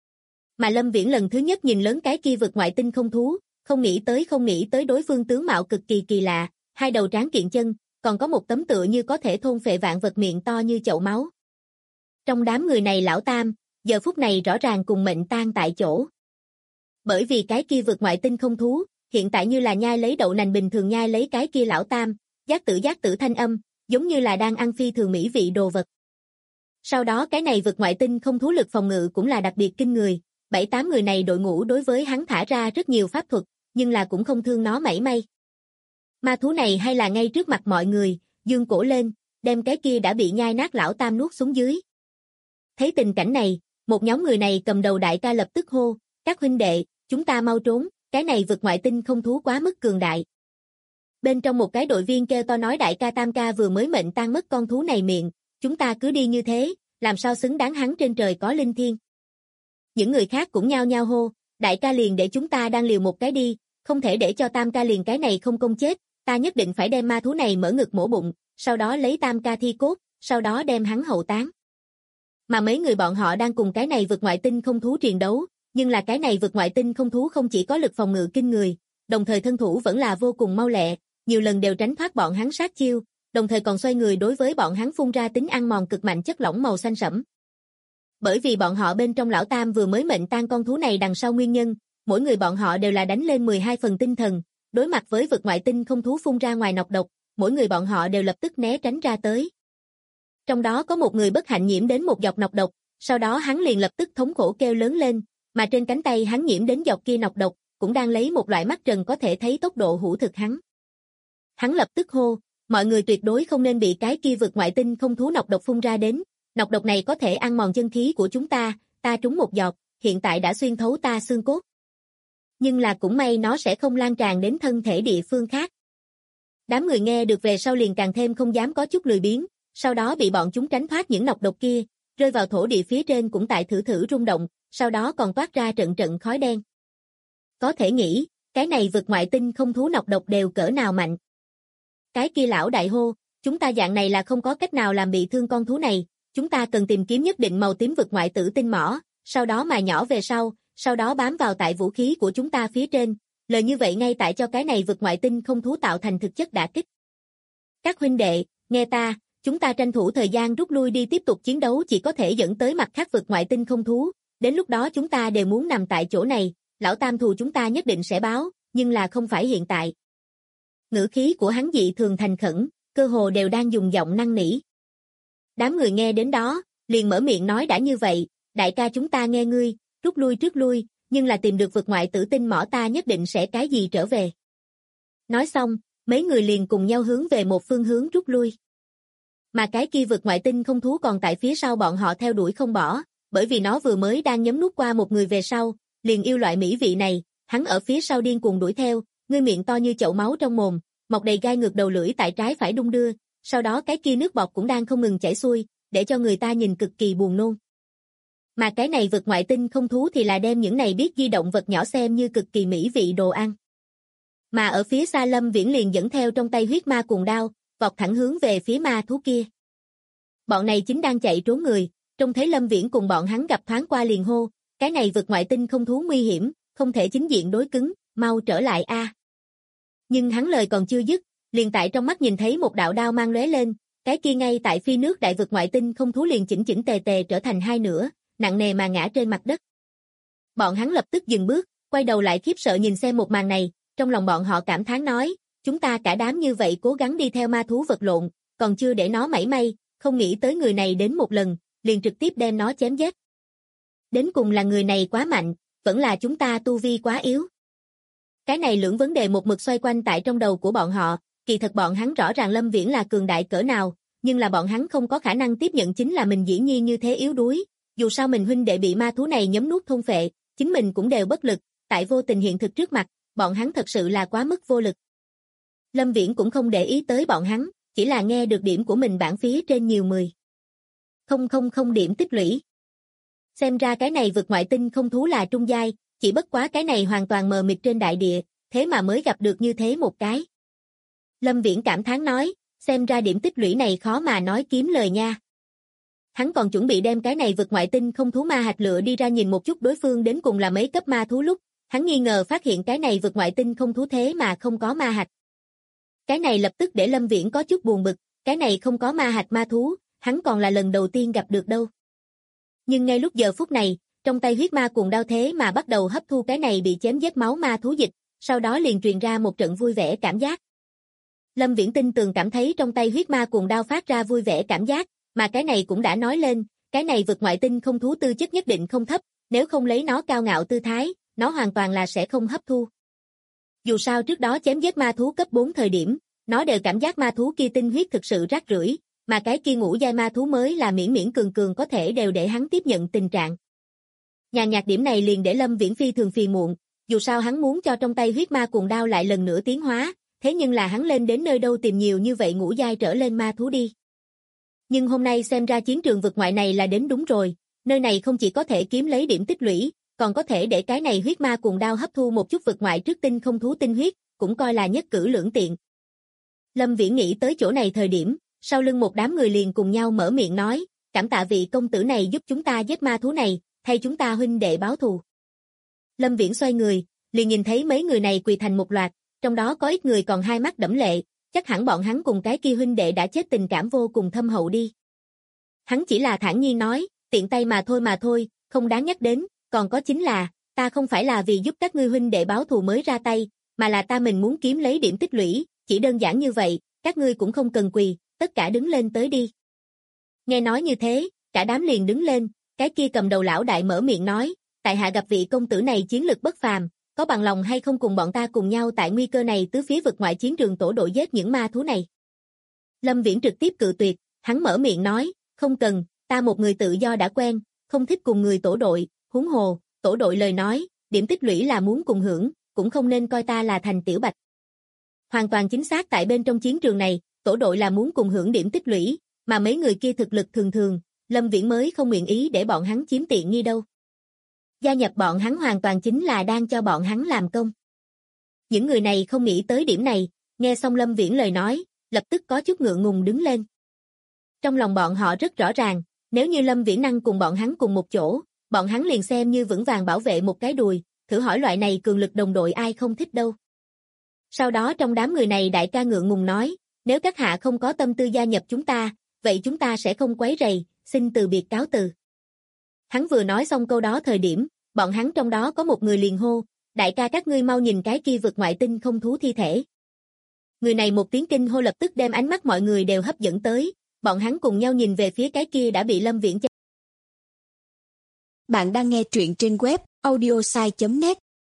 Mà Lâm Viễn lần thứ nhất nhìn lớn cái kia vượt ngoại tinh không thú, không nghĩ tới đối phương tướng mạo cực kỳ kỳ lạ, hai đầu tráng kiện chân, còn có một tấm tựa như có thể thôn phệ vạn vật miệng to như chậu máu. Trong đám người này Lão Tam, giờ phút này rõ ràng cùng mệnh tan tại chỗ. Bởi vì cái kia vượt ngoại tinh không thú, hiện tại như là nhai lấy đậu nành bình thường nhai lấy cái kia Lão Tam, giác tử thanh âm, giống như là đang ăn phi thường mỹ vị đồ vật. Sau đó cái này vượt ngoại tinh không thú lực phòng ngự cũng là đặc biệt kinh người, 7-8 người này đội ngũ đối với hắn thả ra rất nhiều pháp thuật, nhưng là cũng không thương nó mảy may. Ma thú này hay là ngay trước mặt mọi người, dương cổ lên, đem cái kia đã bị nhai nát Lão Tam nuốt xuống dưới. Thấy tình cảnh này, một nhóm người này cầm đầu đại ca lập tức hô, các huynh đệ, chúng ta mau trốn, cái này vượt ngoại tinh không thú quá mức cường đại. Bên trong một cái đội viên kêu to nói đại ca Tam ca vừa mới mệnh tan mất con thú này miệng, chúng ta cứ đi như thế, làm sao xứng đáng hắn trên trời có linh thiêng. những người khác cũng nhao nhao hô, đại ca liền để chúng ta đang liều một cái đi, không thể để cho tam ca liền cái này không công chết, ta nhất định phải đem ma thú này mở ngực mổ bụng, sau đó lấy tam ca thi cốt, sau đó đem hắn hậu táng. Mà mấy người bọn họ đang cùng cái này vượt ngoại tinh không thú triền đấu, nhưng là cái này vượt ngoại tinh không thú không chỉ có lực phòng ngự kinh người, đồng thời thân thủ vẫn là vô cùng mau lẹ, nhiều lần đều tránh thoát bọn hắn sát chiêu, đồng thời còn xoay người đối với bọn hắn phun ra tính ăn mòn cực mạnh chất lỏng màu xanh sẫm. Bởi vì bọn họ bên trong lão tam vừa mới mệnh tan con thú này đằng sau nguyên nhân, mỗi người bọn họ đều là đánh lên 12 phần tinh thần, đối mặt với vượt ngoại tinh không thú phun ra ngoài nọc độc, mỗi người bọn họ đều lập tức né tránh ra tới. Trong đó có một người bất hạnh nhiễm đến một giọt nọc độc, sau đó hắn liền lập tức thống khổ kêu lớn lên, mà trên cánh tay hắn nhiễm đến giọt kia nọc độc, cũng đang lấy một loại mắt trần có thể thấy tốc độ hủ thực hắn. Hắn lập tức hô, mọi người tuyệt đối không nên bị cái kia vượt ngoại tinh không thú nọc độc phun ra đến, nọc độc này có thể ăn mòn chân khí của chúng ta trúng một giọt, hiện tại đã xuyên thấu ta xương cốt. Nhưng là cũng may nó sẽ không lan tràn đến thân thể địa phương khác. Đám người nghe được về sau liền càng thêm không dám có chút lười biếng, sau đó bị bọn chúng tránh thoát những nọc độc kia, rơi vào thổ địa phía trên cũng tại thử rung động, sau đó còn toát ra trận trận khói đen. Có thể nghĩ, cái này vượt ngoại tinh không thú nọc độc đều cỡ nào mạnh. Cái kia lão đại hô, chúng ta dạng này là không có cách nào làm bị thương con thú này, chúng ta cần tìm kiếm nhất định màu tím vượt ngoại tử tinh mỏ, sau đó mài nhỏ về sau đó bám vào tại vũ khí của chúng ta phía trên, lời như vậy ngay tại cho cái này vượt ngoại tinh không thú tạo thành thực chất đả kích. Các huynh đệ, nghe ta, chúng ta tranh thủ thời gian rút lui đi tiếp tục chiến đấu chỉ có thể dẫn tới mặt khác vượt ngoại tinh không thú, đến lúc đó chúng ta đều muốn nằm tại chỗ này, lão tam thù chúng ta nhất định sẽ báo, nhưng là không phải hiện tại. Ngữ khí của hắn dị thường thành khẩn, cơ hồ đều đang dùng giọng năn nỉ. Đám người nghe đến đó, liền mở miệng nói đã như vậy, đại ca chúng ta nghe ngươi, rút lui trước lui, nhưng là tìm được vượt ngoại tử tinh mỏ ta nhất định sẽ cái gì trở về. Nói xong, mấy người liền cùng nhau hướng về một phương hướng rút lui. Mà cái kia vượt ngoại tinh không thú còn tại phía sau bọn họ theo đuổi không bỏ, bởi vì nó vừa mới đang nhấm nuốt qua một người về sau, liền yêu loại mỹ vị này, hắn ở phía sau điên cuồng đuổi theo, ngươi miệng to như chậu máu trong mồm, mọc đầy gai ngược đầu lưỡi tại trái phải đung đưa, sau đó cái kia nước bọt cũng đang không ngừng chảy xuôi, để cho người ta nhìn cực kỳ buồn nôn. Mà cái này vượt ngoại tinh không thú thì là đem những này biết di động vật nhỏ xem như cực kỳ mỹ vị đồ ăn. Mà ở phía xa Lâm Viễn liền dẫn theo trong tay huyết ma cuồng đao, vọt thẳng hướng về phía ma thú kia. Bọn này chính đang chạy trốn người, trông thấy Lâm Viễn cùng bọn hắn gặp thoáng qua liền hô, cái này vượt ngoại tinh không thú nguy hiểm, không thể chính diện đối cứng, mau trở lại a. Nhưng hắn lời còn chưa dứt, liền tại trong mắt nhìn thấy một đạo đao mang lóe lên, cái kia ngay tại phi nước đại vượt ngoại tinh không thú liền chỉnh chỉnh tề tề trở thành hai nửa, nặng nề mà ngã trên mặt đất. Bọn hắn lập tức dừng bước, quay đầu lại khiếp sợ nhìn xem một màn này, trong lòng bọn họ cảm thán nói, chúng ta cả đám như vậy cố gắng đi theo ma thú vật lộn, còn chưa để nó mảy may, không nghĩ tới người này đến một lần, liền trực tiếp đem nó chém giết. Đến cùng là người này quá mạnh, vẫn là chúng ta tu vi quá yếu. Cái này lưỡng vấn đề một mực xoay quanh tại trong đầu của bọn họ, kỳ thật bọn hắn rõ ràng Lâm Viễn là cường đại cỡ nào, nhưng là bọn hắn không có khả năng tiếp nhận chính là mình dĩ nhiên như thế yếu đuối, dù sao mình huynh đệ bị ma thú này nhấm nuốt thôn phệ, chính mình cũng đều bất lực, tại vô tình hiện thực trước mặt, bọn hắn thật sự là quá mức vô lực. Lâm Viễn cũng không để ý tới bọn hắn, chỉ là nghe được điểm của mình bảng phía trên nhiều 10,000 điểm tích lũy. Xem ra cái này vượt ngoại tinh không thú là trung giai, chỉ bất quá cái này hoàn toàn mờ mịt trên đại địa, thế mà mới gặp được như thế một cái. Lâm Viễn cảm thán nói, xem ra điểm tích lũy này khó mà nói kiếm lời nha. Hắn còn chuẩn bị đem cái này vượt ngoại tinh không thú ma hạch lựa đi ra nhìn một chút đối phương đến cùng là mấy cấp ma thú lúc, hắn nghi ngờ phát hiện cái này vượt ngoại tinh không thú thế mà không có ma hạch. Cái này lập tức để Lâm Viễn có chút buồn bực, cái này không có ma hạch ma thú, hắn còn là lần đầu tiên gặp được đâu. Nhưng ngay lúc giờ phút này, trong tay huyết ma cuồng đao thế mà bắt đầu hấp thu cái này bị chém giết máu ma thú dịch, sau đó liền truyền ra một trận vui vẻ cảm giác. Lâm Viễn tin tường cảm thấy trong tay huyết ma cuồng đao phát ra vui vẻ cảm giác, mà cái này cũng đã nói lên, cái này vượt ngoại tinh không thú tư chất nhất định không thấp, nếu không lấy nó cao ngạo tư thái, nó hoàn toàn là sẽ không hấp thu. Dù sao trước đó chém giết ma thú cấp 4 thời điểm, nó đều cảm giác ma thú kia tinh huyết thực sự rác rưởi, mà cái kia ngũ giai ma thú mới là miễn miễn cường cường có thể đều để hắn tiếp nhận tình trạng. Nhàn nhạt điểm này liền để Lâm Viễn phi thường phiền muộn, dù sao hắn muốn cho trong tay huyết ma cuồng đao lại lần nữa tiến hóa, thế nhưng là hắn lên đến nơi đâu tìm nhiều như vậy ngũ giai trở lên ma thú đi. Nhưng hôm nay xem ra chiến trường vực ngoại này là đến đúng rồi, nơi này không chỉ có thể kiếm lấy điểm tích lũy, còn có thể để cái này huyết ma cuồng đao hấp thu một chút vực ngoại trước tinh không thú tinh huyết, cũng coi là nhất cử lưỡng tiện. Lâm Viễn nghĩ tới chỗ này thời điểm, sau lưng một đám người liền cùng nhau mở miệng nói, cảm tạ vị công tử này giúp chúng ta giết ma thú này, thay chúng ta huynh đệ báo thù. Lâm Viễn xoay người, liền nhìn thấy mấy người này quỳ thành một loạt, trong đó có ít người còn hai mắt đẫm lệ, chắc hẳn bọn hắn cùng cái kia huynh đệ đã chết tình cảm vô cùng thâm hậu đi. Hắn chỉ là thản nhiên nói, tiện tay mà thôi, không đáng nhắc đến, còn có chính là, ta không phải là vì giúp các ngươi huynh đệ báo thù mới ra tay, mà là ta mình muốn kiếm lấy điểm tích lũy, chỉ đơn giản như vậy, các ngươi cũng không cần quỳ, tất cả đứng lên tới đi. Nghe nói như thế, cả đám liền đứng lên, cái kia cầm đầu lão đại mở miệng nói, tại hạ gặp vị công tử này chiến lực bất phàm, có bằng lòng hay không cùng bọn ta cùng nhau tại nguy cơ này tứ phía vực ngoại chiến trường tổ đội giết những ma thú này. Lâm Viễn trực tiếp cự tuyệt, hắn mở miệng nói, không cần, ta một người tự do đã quen, không thích cùng người tổ đội, huống hồ, tổ đội lời nói, điểm tích lũy là muốn cùng hưởng, cũng không nên coi ta là thành tiểu bạch. Hoàn toàn chính xác tại bên trong chiến trường này, tổ đội là muốn cùng hưởng điểm tích lũy, mà mấy người kia thực lực thường thường, Lâm Viễn mới không nguyện ý để bọn hắn chiếm tiện nghi đâu. Gia nhập bọn hắn hoàn toàn chính là đang cho bọn hắn làm công. Những người này không nghĩ tới điểm này, nghe xong Lâm Viễn lời nói, lập tức có chút ngượng ngùng đứng lên. Trong lòng bọn họ rất rõ ràng, nếu như Lâm Viễn năng cùng bọn hắn cùng một chỗ, bọn hắn liền xem như vững vàng bảo vệ một cái đùi, thử hỏi loại này cường lực đồng đội ai không thích đâu. Sau đó trong đám người này đại ca ngượng ngùng nói, nếu các hạ không có tâm tư gia nhập chúng ta, vậy chúng ta sẽ không quấy rầy, xin từ biệt cáo từ. Hắn vừa nói xong câu đó thời điểm, bọn hắn trong đó có một người liền hô, đại ca các ngươi mau nhìn cái kia vực ngoại tinh không thú thi thể. Người này một tiếng kinh hô lập tức đem ánh mắt mọi người đều hấp dẫn tới, bọn hắn cùng nhau nhìn về phía cái kia đã bị Lâm Viễn chém. Bạn đang nghe truyện trên web audiosai.net.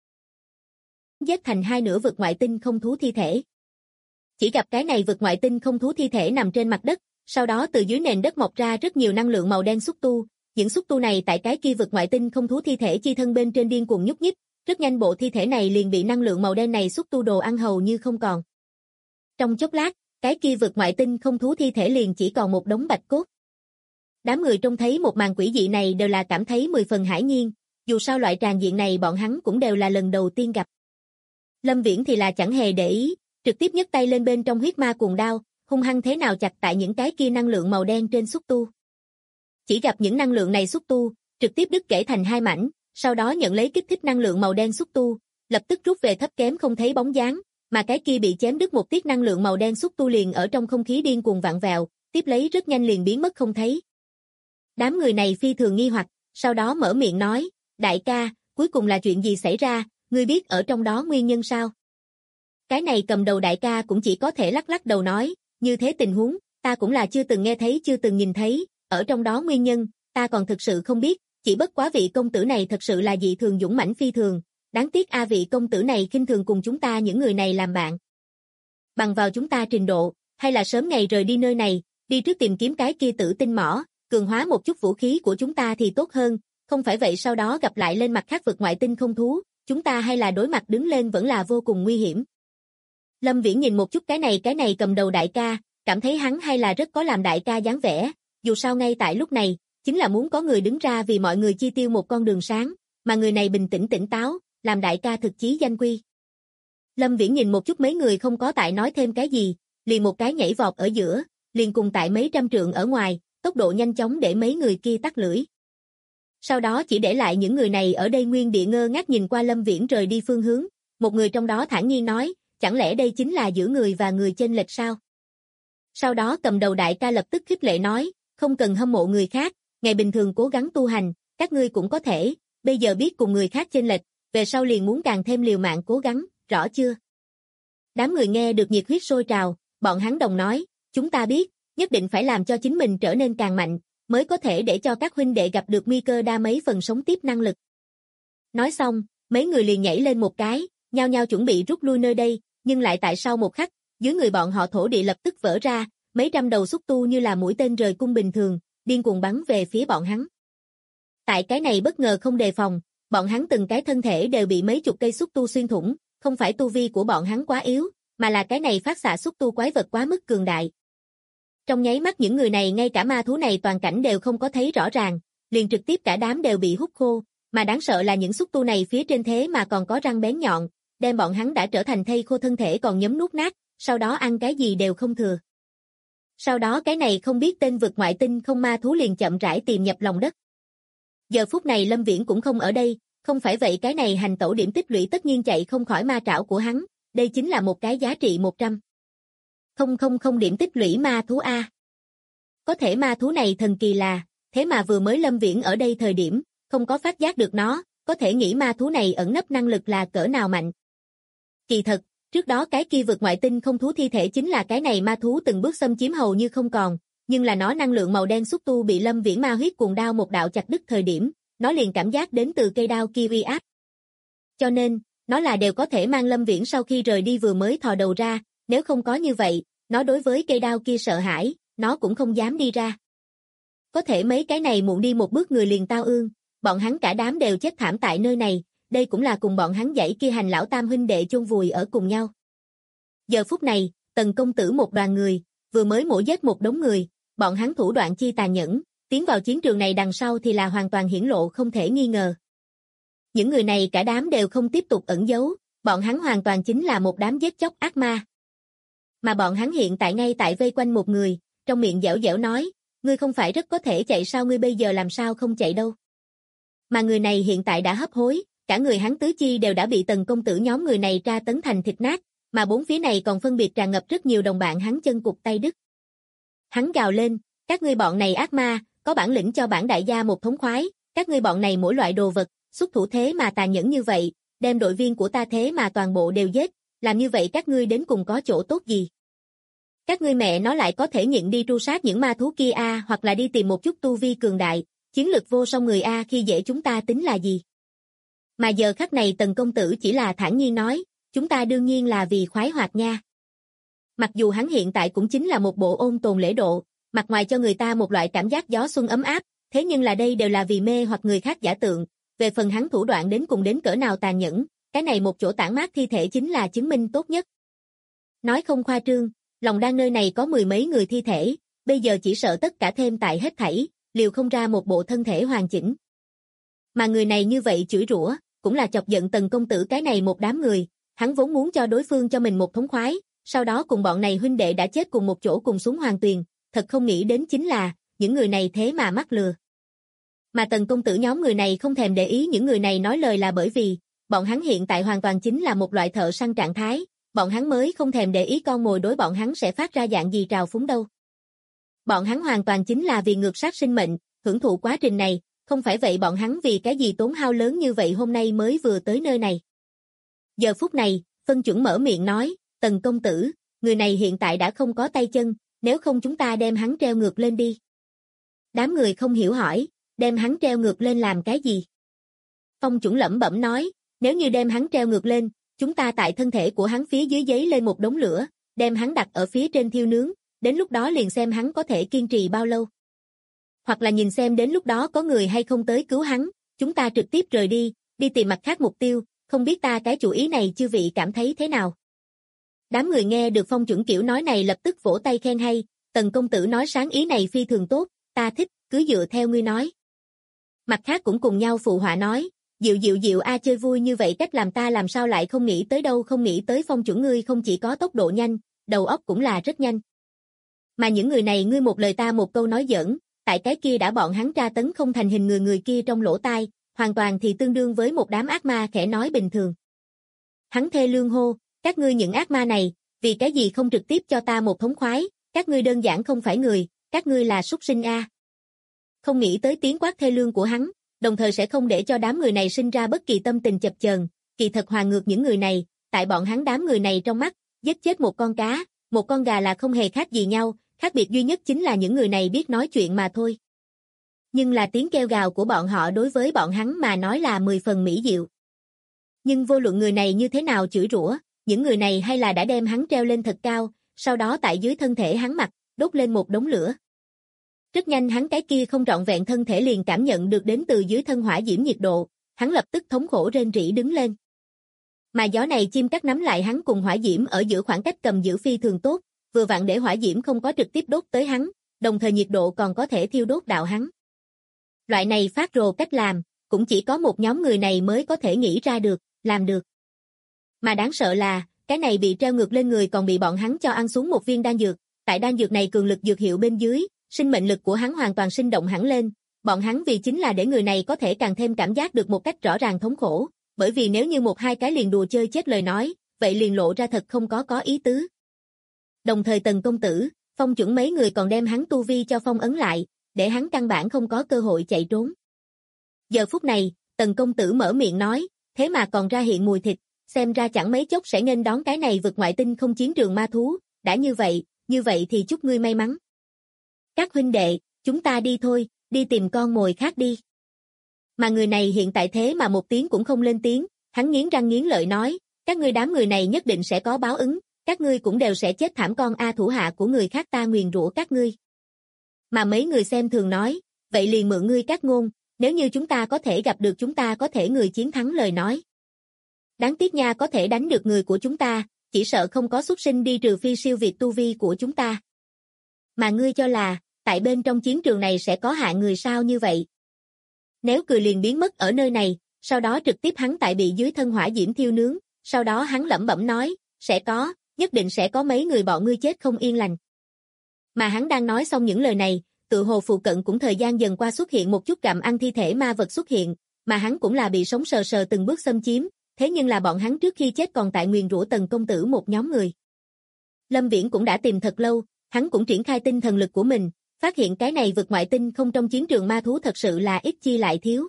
Giết thành hai nửa vực ngoại tinh không thú thi thể. Chỉ gặp cái này vực ngoại tinh không thú thi thể nằm trên mặt đất, sau đó từ dưới nền đất mọc ra rất nhiều năng lượng màu đen xúc tu, những xúc tu này tại cái kia vực ngoại tinh không thú thi thể chi thân bên trên điên cuồng nhúc nhích, rất nhanh bộ thi thể này liền bị năng lượng màu đen này xúc tu đồ ăn hầu như không còn. Trong chốc lát, cái kia vực ngoại tinh không thú thi thể liền chỉ còn một đống bạch cốt. Đám người trông thấy một màn quỷ dị này đều là cảm thấy 10 phần hãi nhiên, dù sao loại tràng diện này bọn hắn cũng đều là lần đầu tiên gặp. Lâm Viễn thì là chẳng hề để ý, trực tiếp nhấc tay lên bên trong huyết ma cuồng đao, hung hăng thế nào chặt tại những cái kia năng lượng màu đen trên xúc tu. Chỉ gặp những năng lượng này xúc tu, trực tiếp đứt gãy thành hai mảnh, sau đó nhận lấy kích thích năng lượng màu đen xúc tu, lập tức rút về thấp kém không thấy bóng dáng, mà cái kia bị chém đứt một tiết năng lượng màu đen xúc tu liền ở trong không khí điên cuồng vặn vẹo, tiếp lấy rất nhanh liền biến mất không thấy. Đám người này phi thường nghi hoặc, sau đó mở miệng nói, đại ca, cuối cùng là chuyện gì xảy ra, ngươi biết ở trong đó nguyên nhân sao? Cái này cầm đầu đại ca cũng chỉ có thể lắc lắc đầu nói, như thế tình huống, ta cũng là chưa từng nghe thấy chưa từng nhìn thấy, ở trong đó nguyên nhân, ta còn thực sự không biết, chỉ bất quá vị công tử này thật sự là dị thường dũng mãnh phi thường, đáng tiếc vị công tử này khinh thường cùng chúng ta những người này làm bạn. Bằng vào chúng ta trình độ, hay là sớm ngày rời đi nơi này, đi trước tìm kiếm cái kia tử tinh mỏ, cường hóa một chút vũ khí của chúng ta thì tốt hơn, không phải vậy sau đó gặp lại lên mặt khác vực ngoại tinh không thú, chúng ta hay là đối mặt đứng lên vẫn là vô cùng nguy hiểm. Lâm Viễn nhìn một chút cái này cầm đầu đại ca, cảm thấy hắn hay là rất có làm đại ca dáng vẻ, dù sao ngay tại lúc này, chính là muốn có người đứng ra vì mọi người chi tiêu một con đường sáng, mà người này bình tĩnh tỉnh táo, làm đại ca thực chí danh quy. Lâm Viễn nhìn một chút mấy người không có tại nói thêm cái gì, liền một cái nhảy vọt ở giữa, liền cùng tại mấy trăm trượng ở ngoài, tốc độ nhanh chóng để mấy người kia tắt lưỡi. Sau đó chỉ để lại những người này ở đây nguyên địa ngơ ngác nhìn qua Lâm Viễn rời đi phương hướng, một người trong đó thản nhiên nói, chẳng lẽ đây chính là giữa người và người chênh lệch sao? Sau đó cầm đầu đại ca lập tức khích lệ nói, không cần hâm mộ người khác, ngày bình thường cố gắng tu hành, các ngươi cũng có thể, bây giờ biết cùng người khác chênh lệch, về sau liền muốn càng thêm liều mạng cố gắng, rõ chưa? Đám người nghe được nhiệt huyết sôi trào, bọn hắn đồng nói, chúng ta biết, nhất định phải làm cho chính mình trở nên càng mạnh, mới có thể để cho các huynh đệ gặp được nguy cơ đa mấy phần sống tiếp năng lực. Nói xong, mấy người liền nhảy lên một cái, nhao nhao chuẩn bị rút lui nơi đây, nhưng lại tại sau một khắc, dưới người bọn họ thổ địa lập tức vỡ ra, mấy trăm đầu xúc tu như là mũi tên rời cung bình thường, điên cuồng bắn về phía bọn hắn. Tại cái này bất ngờ không đề phòng, bọn hắn từng cái thân thể đều bị mấy chục cây xúc tu xuyên thủng, không phải tu vi của bọn hắn quá yếu, mà là cái này phát xạ xúc tu quái vật quá mức cường đại. Trong nháy mắt những người này ngay cả ma thú này toàn cảnh đều không có thấy rõ ràng, liền trực tiếp cả đám đều bị hút khô, mà đáng sợ là những xúc tu này phía trên thế mà còn có răng bén nhọn, đem bọn hắn đã trở thành thây khô thân thể còn nhấm nuốt nát, sau đó ăn cái gì đều không thừa. Sau đó cái này không biết tên vực ngoại tinh không ma thú liền chậm rãi tìm nhập lòng đất. Giờ phút này Lâm Viễn cũng không ở đây, không phải vậy cái này hành tẩu điểm tích lũy tất nhiên chạy không khỏi ma trảo của hắn, đây chính là một cái giá trị 100.000 điểm tích lũy ma thú A. Có thể ma thú này thần kỳ là, thế mà vừa mới Lâm Viễn ở đây thời điểm, không có phát giác được nó, có thể nghĩ ma thú này ẩn nấp năng lực là cỡ nào mạnh. Kỳ thật, trước đó cái kia vực ngoại tinh không thú thi thể chính là cái này ma thú từng bước xâm chiếm hầu như không còn, nhưng là nó năng lượng màu đen xúc tu bị Lâm Viễn ma huyết cuồng đao một đạo chặt đứt thời điểm, nó liền cảm giác đến từ cây đao kia uy áp. Cho nên, nó là đều có thể mang Lâm Viễn sau khi rời đi vừa mới thò đầu ra, nếu không có như vậy, nó đối với cây đao kia sợ hãi, nó cũng không dám đi ra. Có thể mấy cái này muộn đi một bước người liền tao ương, bọn hắn cả đám đều chết thảm tại nơi này, đây cũng là cùng bọn hắn dãy kia hành lão tam huynh đệ chôn vùi ở cùng nhau. Giờ phút này, Tần công tử một đoàn người, vừa mới mổ giết một đống người, bọn hắn thủ đoạn chi tàn nhẫn, tiến vào chiến trường này đằng sau thì là hoàn toàn hiển lộ không thể nghi ngờ. Những người này cả đám đều không tiếp tục ẩn giấu, bọn hắn hoàn toàn chính là một đám giết chóc ác ma. Mà bọn hắn hiện tại ngay tại vây quanh một người, trong miệng dẻo dẻo nói, ngươi không phải rất có thể chạy sao, ngươi bây giờ làm sao không chạy đâu. Mà người này hiện tại đã hấp hối, cả người hắn tứ chi đều đã bị Tần công tử nhóm người này tra tấn thành thịt nát, mà bốn phía này còn phân biệt tràn ngập rất nhiều đồng bạn hắn chân cụt tay đứt. Hắn gào lên, các ngươi bọn này ác ma, có bản lĩnh cho bản đại gia một thống khoái, các ngươi bọn này mỗi loại đồ vật, xuất thủ thế mà tàn nhẫn như vậy, đem đội viên của ta thế mà toàn bộ đều giết, làm như vậy các ngươi đến cùng có chỗ tốt gì? Các ngươi mẹ nó lại có thể nhịn đi tru sát những ma thú kia hoặc là đi tìm một chút tu vi cường đại, chiến lực vô song người khi dễ chúng ta tính là gì? Mà giờ khắc này Tần công tử chỉ là thản nhiên nói, chúng ta đương nhiên là vì khoái hoạt nha. Mặc dù hắn hiện tại cũng chính là một bộ ôn tồn lễ độ, mặt ngoài cho người ta một loại cảm giác gió xuân ấm áp, thế nhưng là đây đều là vì mê hoặc người khác giả tượng, về phần hắn thủ đoạn đến cùng đến cỡ nào tàn nhẫn, cái này một chỗ tản mát thi thể chính là chứng minh tốt nhất. Nói không khoa trương, lòng đang nơi này có mười mấy người thi thể, bây giờ chỉ sợ tất cả thêm tại hết thảy, liều không ra một bộ thân thể hoàn chỉnh. Mà người này như vậy chửi rủa, cũng là chọc giận Tần công tử cái này một đám người, hắn vốn muốn cho đối phương cho mình một thống khoái, sau đó cùng bọn này huynh đệ đã chết cùng một chỗ cùng xuống hoàng tuyền, thật không nghĩ đến chính là, những người này thế mà mắc lừa. Mà Tần công tử nhóm người này không thèm để ý những người này nói lời là bởi vì, bọn hắn hiện tại hoàn toàn chính là một loại thợ săn trạng thái, bọn hắn mới không thèm để ý con mồi đối bọn hắn sẽ phát ra dạng gì trào phúng đâu. Bọn hắn hoàn toàn chính là vì ngược sát sinh mệnh, hưởng thụ quá trình này, không phải vậy bọn hắn vì cái gì tốn hao lớn như vậy hôm nay mới vừa tới nơi này. Giờ phút này, Phân Chuẩn mở miệng nói, Tần công tử, người này hiện tại đã không có tay chân, nếu không chúng ta đem hắn treo ngược lên đi. Đám người không hiểu hỏi, đem hắn treo ngược lên làm cái gì? Phong Chuẩn lẩm bẩm nói, nếu như đem hắn treo ngược lên, chúng ta tại thân thể của hắn phía dưới giấy lên một đống lửa, đem hắn đặt ở phía trên thiêu nướng, đến lúc đó liền xem hắn có thể kiên trì bao lâu. Hoặc là nhìn xem đến lúc đó có người hay không tới cứu hắn, chúng ta trực tiếp rời đi, đi tìm mặt khác mục tiêu, không biết ta cái chủ ý này chư vị cảm thấy thế nào? Đám người nghe được Phong Chuẩn kiểu nói này lập tức vỗ tay khen hay, Tần công tử nói sáng ý này phi thường tốt, ta thích, cứ dựa theo ngươi nói. Mặt khác cũng cùng nhau phụ họa nói, Diệu chơi vui như vậy cách làm ta làm sao lại không nghĩ tới đâu, không nghĩ tới Phong Chuẩn ngươi không chỉ có tốc độ nhanh, đầu óc cũng là rất nhanh. Mà những người này ngươi một lời ta một câu nói giỡn, tại cái kia đã bọn hắn tra tấn không thành hình người kia trong lỗ tai, hoàn toàn thì tương đương với một đám ác ma khẽ nói bình thường. Hắn thê lương hô, các ngươi những ác ma này, vì cái gì không trực tiếp cho ta một thống khoái, các ngươi đơn giản không phải người, các ngươi là súc sinh a. Không nghĩ tới tiếng quát thê lương của hắn, đồng thời sẽ không để cho đám người này sinh ra bất kỳ tâm tình chập chờn, kỳ thật hòa ngược những người này, tại bọn hắn đám người này trong mắt, giết chết một con cá, một con gà là không hề khác gì nhau, khác biệt duy nhất chính là những người này biết nói chuyện mà thôi. Nhưng là tiếng kêu gào của bọn họ đối với bọn hắn mà nói là 10 phần mỹ diệu. Nhưng vô luận người này như thế nào chửi rủa, những người này hay là đã đem hắn treo lên thật cao, sau đó tại dưới thân thể hắn mặt, đốt lên một đống lửa. Rất nhanh hắn cái kia không trọn vẹn thân thể liền cảm nhận được đến từ dưới thân hỏa diễm nhiệt độ, hắn lập tức thống khổ rên rỉ đứng lên. Mà gió này chim cắt nắm lại hắn cùng hỏa diễm ở giữa khoảng cách cầm giữ phi thường tốt, vừa vặn để hỏa diễm không có trực tiếp đốt tới hắn, đồng thời nhiệt độ còn có thể thiêu đốt đạo hắn. Loại này phát rồ cách làm, cũng chỉ có một nhóm người này mới có thể nghĩ ra được, làm được. Mà đáng sợ là, cái này bị treo ngược lên người còn bị bọn hắn cho ăn xuống một viên đan dược, tại đan dược này cường lực dược hiệu bên dưới, sinh mệnh lực của hắn hoàn toàn sinh động hẳn lên, bọn hắn vì chính là để người này có thể càng thêm cảm giác được một cách rõ ràng thống khổ, bởi vì nếu như một hai cái liền đùa chơi chết lời nói, vậy liền lộ ra thật không có ý tứ. Đồng thời Tần công tử, Phong Chuẩn mấy người còn đem hắn tu vi cho phong ấn lại, để hắn căn bản không có cơ hội chạy trốn. Giờ phút này, Tần công tử mở miệng nói, thế mà còn ra hiện mùi thịt, xem ra chẳng mấy chốc sẽ nghênh đón cái này vực ngoại tinh không chiến trường ma thú, đã như vậy thì chúc ngươi may mắn. Các huynh đệ, chúng ta đi thôi, đi tìm con mồi khác đi. Mà người này hiện tại thế mà một tiếng cũng không lên tiếng, hắn nghiến răng nghiến lợi nói, các ngươi đám người này nhất định sẽ có báo ứng, các ngươi cũng đều sẽ chết thảm con thủ hạ của người khác ta nguyền rủa các ngươi. Mà mấy người xem thường nói, vậy liền mượn ngươi các ngôn, nếu như chúng ta có thể gặp được chúng ta có thể người chiến thắng lời nói. Đáng tiếc nha có thể đánh được người của chúng ta, chỉ sợ không có xuất sinh đi trừ phi siêu việt tu vi của chúng ta. Mà ngươi cho là, tại bên trong chiến trường này sẽ có hạng người sao như vậy? Nếu cười liền biến mất ở nơi này, sau đó trực tiếp hắn tại bị dưới thân hỏa diễm thiêu nướng, sau đó hắn lẩm bẩm nói, sẽ có, nhất định sẽ có mấy người bọn ngươi chết không yên lành. Mà hắn đang nói xong những lời này, tự hồ phụ cận cũng thời gian dần qua xuất hiện một chút gặm ăn thi thể ma vật xuất hiện, mà hắn cũng là bị sống sờ sờ từng bước xâm chiếm, thế nhưng là bọn hắn trước khi chết còn tại nguyền rủa Tần công tử một nhóm người. Lâm Viễn cũng đã tìm thật lâu, hắn cũng triển khai tinh thần lực của mình, phát hiện cái này vực ngoại tinh không trong chiến trường ma thú thật sự là ít chi lại thiếu.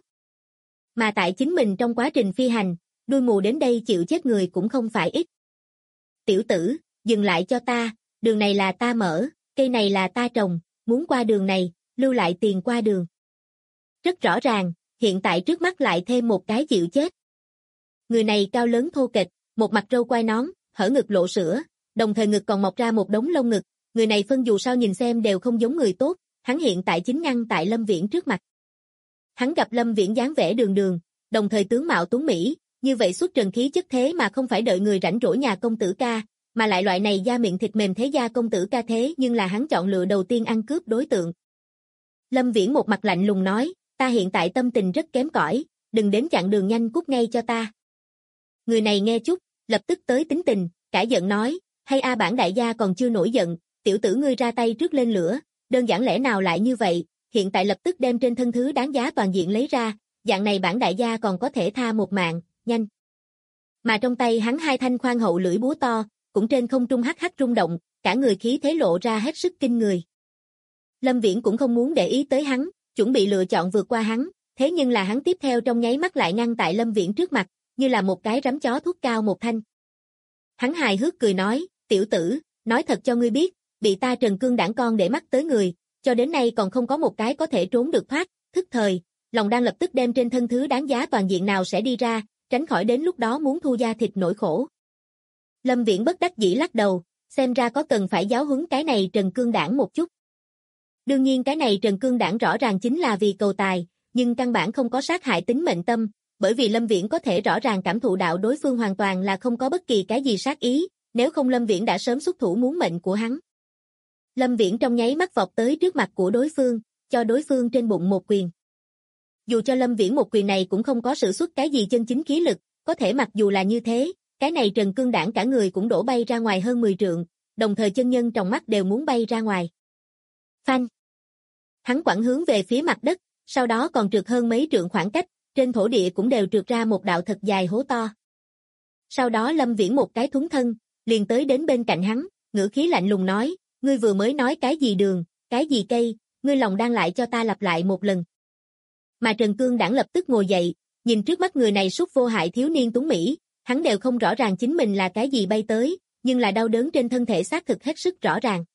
Mà tại chính mình trong quá trình phi hành, đuôi mù đến đây chịu chết người cũng không phải ít. Tiểu tử, dừng lại cho ta, đường này là ta mở, cây này là ta trồng, muốn qua đường này, lưu lại tiền qua đường. Rất rõ ràng, hiện tại trước mắt lại thêm một cái chịu chết. Người này cao lớn thô kệch, một mặt râu quai nón, hở ngực lộ sữa, đồng thời ngực còn mọc ra một đống lông ngực, người này phân dù sao nhìn xem đều không giống người tốt, hắn hiện tại chính ngăn tại Lâm Viễn trước mặt. Hắn gặp Lâm Viễn dáng vẻ đường đường, đồng thời tướng mạo tuấn mỹ, như vậy xuất trần khí chất thế mà không phải đợi người rảnh rỗi nhà công tử ca, mà lại loại này da miệng thịt mềm thế gia công tử ca thế nhưng là hắn chọn lựa đầu tiên ăn cướp đối tượng. Lâm Viễn một mặt lạnh lùng nói, ta hiện tại tâm tình rất kém cỏi, đừng đến chặn đường nhanh cút ngay cho ta. Người này nghe chút, lập tức tới tính tình, cả giận nói, hay bản đại gia còn chưa nổi giận, tiểu tử ngươi ra tay trước lên lửa, đơn giản lẽ nào lại như vậy, hiện tại lập tức đem trên thân thứ đáng giá toàn diện lấy ra, dạng này bản đại gia còn có thể tha một mạng, nhanh. Mà trong tay hắn hai thanh khoan hậu lưỡi búa to, cũng trên không trung hắc hắc rung động, cả người khí thế lộ ra hết sức kinh người. Lâm Viễn cũng không muốn để ý tới hắn, chuẩn bị lựa chọn vượt qua hắn, thế nhưng là hắn tiếp theo trong nháy mắt lại ngăn tại Lâm Viễn trước mặt, như là một cái rắm chó thuốc cao một thanh. Hắn hài hước cười nói, tiểu tử, nói thật cho ngươi biết, bị ta Trần Cương đảng con để mắt tới người, cho đến nay còn không có một cái có thể trốn được thoát, thức thời, lòng đang lập tức đem trên thân thứ đáng giá toàn diện nào sẽ đi ra, tránh khỏi đến lúc đó muốn thu da thịt nỗi khổ. Lâm Viễn bất đắc dĩ lắc đầu, xem ra có cần phải giáo huấn cái này Trần Cương đảng một chút. Đương nhiên cái này Trần Cương đảng rõ ràng chính là vì cầu tài, nhưng căn bản không có sát hại tính mệnh tâm, bởi vì Lâm Viễn có thể rõ ràng cảm thụ đạo đối phương hoàn toàn là không có bất kỳ cái gì sát ý, nếu không Lâm Viễn đã sớm xuất thủ muốn mệnh của hắn. Lâm Viễn trong nháy mắt vọt tới trước mặt của đối phương, cho đối phương trên bụng một quyền. Dù cho Lâm Viễn một quyền này cũng không có sử xuất cái gì chân chính khí lực, có thể mặc dù là như thế, cái này Trần Cương đảng cả người cũng đổ bay ra ngoài hơn 10 trượng, đồng thời chân nhân trong mắt đều muốn bay ra ngoài. Phanh! Hắn quẳng hướng về phía mặt đất, sau đó còn trượt hơn mấy trượng khoảng cách, trên thổ địa cũng đều trượt ra một đạo thật dài hố to. Sau đó Lâm Viễn một cái thúng thân, liền tới đến bên cạnh hắn, ngữ khí lạnh lùng nói, ngươi vừa mới nói cái gì đường, cái gì cây, ngươi lòng đang lại cho ta lặp lại một lần. Mà Trần Cương đảng lập tức ngồi dậy, nhìn trước mắt người này súc vô hại thiếu niên tuấn mỹ, hắn đều không rõ ràng chính mình là cái gì bay tới, nhưng là đau đớn trên thân thể xác thực hết sức rõ ràng.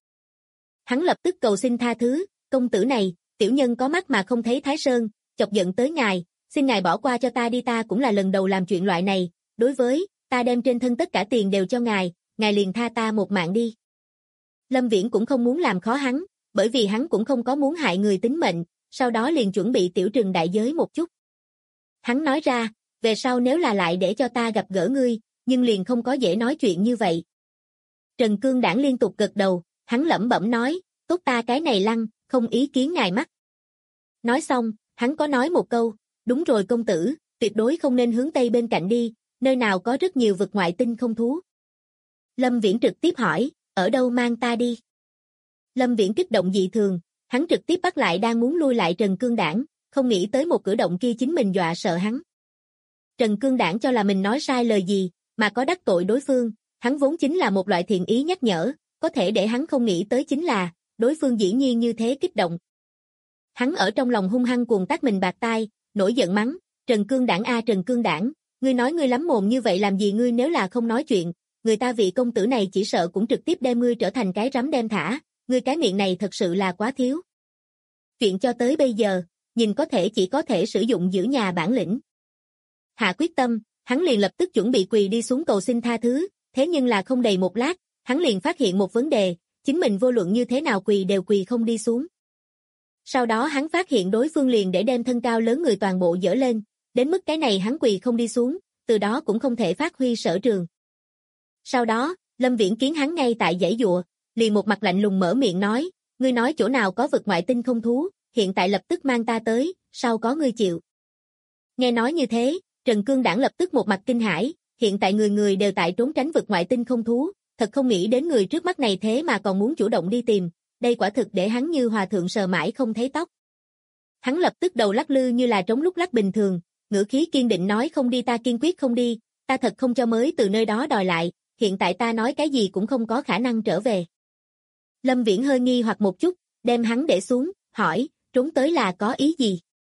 Hắn lập tức cầu xin tha thứ, công tử này, tiểu nhân có mắt mà không thấy Thái Sơn, chọc giận tới ngài, xin ngài bỏ qua cho ta đi, ta cũng là lần đầu làm chuyện loại này, đối với, ta đem trên thân tất cả tiền đều cho ngài liền tha ta một mạng đi. Lâm Viễn cũng không muốn làm khó hắn, bởi vì hắn cũng không có muốn hại người tính mệnh, sau đó liền chuẩn bị tiểu trừng đại giới một chút. Hắn nói ra, về sau nếu là lại để cho ta gặp gỡ ngươi, nhưng liền không có dễ nói chuyện như vậy. Trần Cương đảng liên tục gật đầu, hắn lẩm bẩm nói, tốt ta cái này lăng, không ý kiến ngài mắt. Nói xong, Hắn có nói một câu, đúng rồi công tử, tuyệt đối không nên hướng Tây bên cạnh đi, nơi nào có rất nhiều vực ngoại tinh không thú. Lâm Viễn trực tiếp hỏi, ở đâu mang ta đi? Lâm Viễn kích động dị thường, hắn trực tiếp bắt lại đang muốn lui lại Trần Cương Đảng, không nghĩ tới một cử động kia chính mình dọa sợ hắn. Trần Cương Đảng cho là mình nói sai lời gì, mà có đắc tội đối phương, hắn vốn chính là một loại thiện ý nhắc nhở, có thể để hắn không nghĩ tới chính là, đối phương dĩ nhiên như thế kích động. Hắn ở trong lòng hung hăng cuồng tát mình bạc tai, nổi giận mắng, Trần Cương Đảng a Trần Cương Đảng, ngươi nói ngươi lắm mồm như vậy làm gì, ngươi nếu là không nói chuyện, người ta vị công tử này chỉ sợ cũng trực tiếp đem ngươi trở thành cái rắm đem thả, ngươi cái miệng này thật sự là quá thiếu. Chuyện cho tới bây giờ, nhìn có thể chỉ có thể sử dụng giữ nhà bản lĩnh. Hạ quyết tâm, hắn liền lập tức chuẩn bị quỳ đi xuống cầu xin tha thứ, thế nhưng là không đầy một lát, hắn liền phát hiện một vấn đề, chính mình vô luận như thế nào quỳ đều quỳ không đi xuống. Sau đó hắn phát hiện đối phương liền để đem thân cao lớn người toàn bộ dỡ lên, đến mức cái này hắn quỳ không đi xuống, từ đó cũng không thể phát huy sở trường. Sau đó, Lâm Viễn kiến hắn ngay tại giãy giụa, liền một mặt lạnh lùng mở miệng nói, ngươi nói chỗ nào có vực ngoại tinh không thú, hiện tại lập tức mang ta tới, sau có ngươi chịu. Nghe nói như thế, Trần Cương Đảng lập tức một mặt kinh hãi, hiện tại người người đều tại trốn tránh vực ngoại tinh không thú, thật không nghĩ đến người trước mắt này thế mà còn muốn chủ động đi tìm, đây quả thực để hắn như hòa thượng sờ mãi không thấy tóc. Hắn lập tức đầu lắc lư như là trống lúc lắc bình thường, ngữ khí kiên định nói không đi, ta kiên quyết không đi, ta thật không cho mới từ nơi đó đòi lại, hiện tại ta nói cái gì cũng không có khả năng trở về. Lâm Viễn hơi nghi hoặc một chút, đem hắn để xuống, hỏi, trốn tới là có ý gì?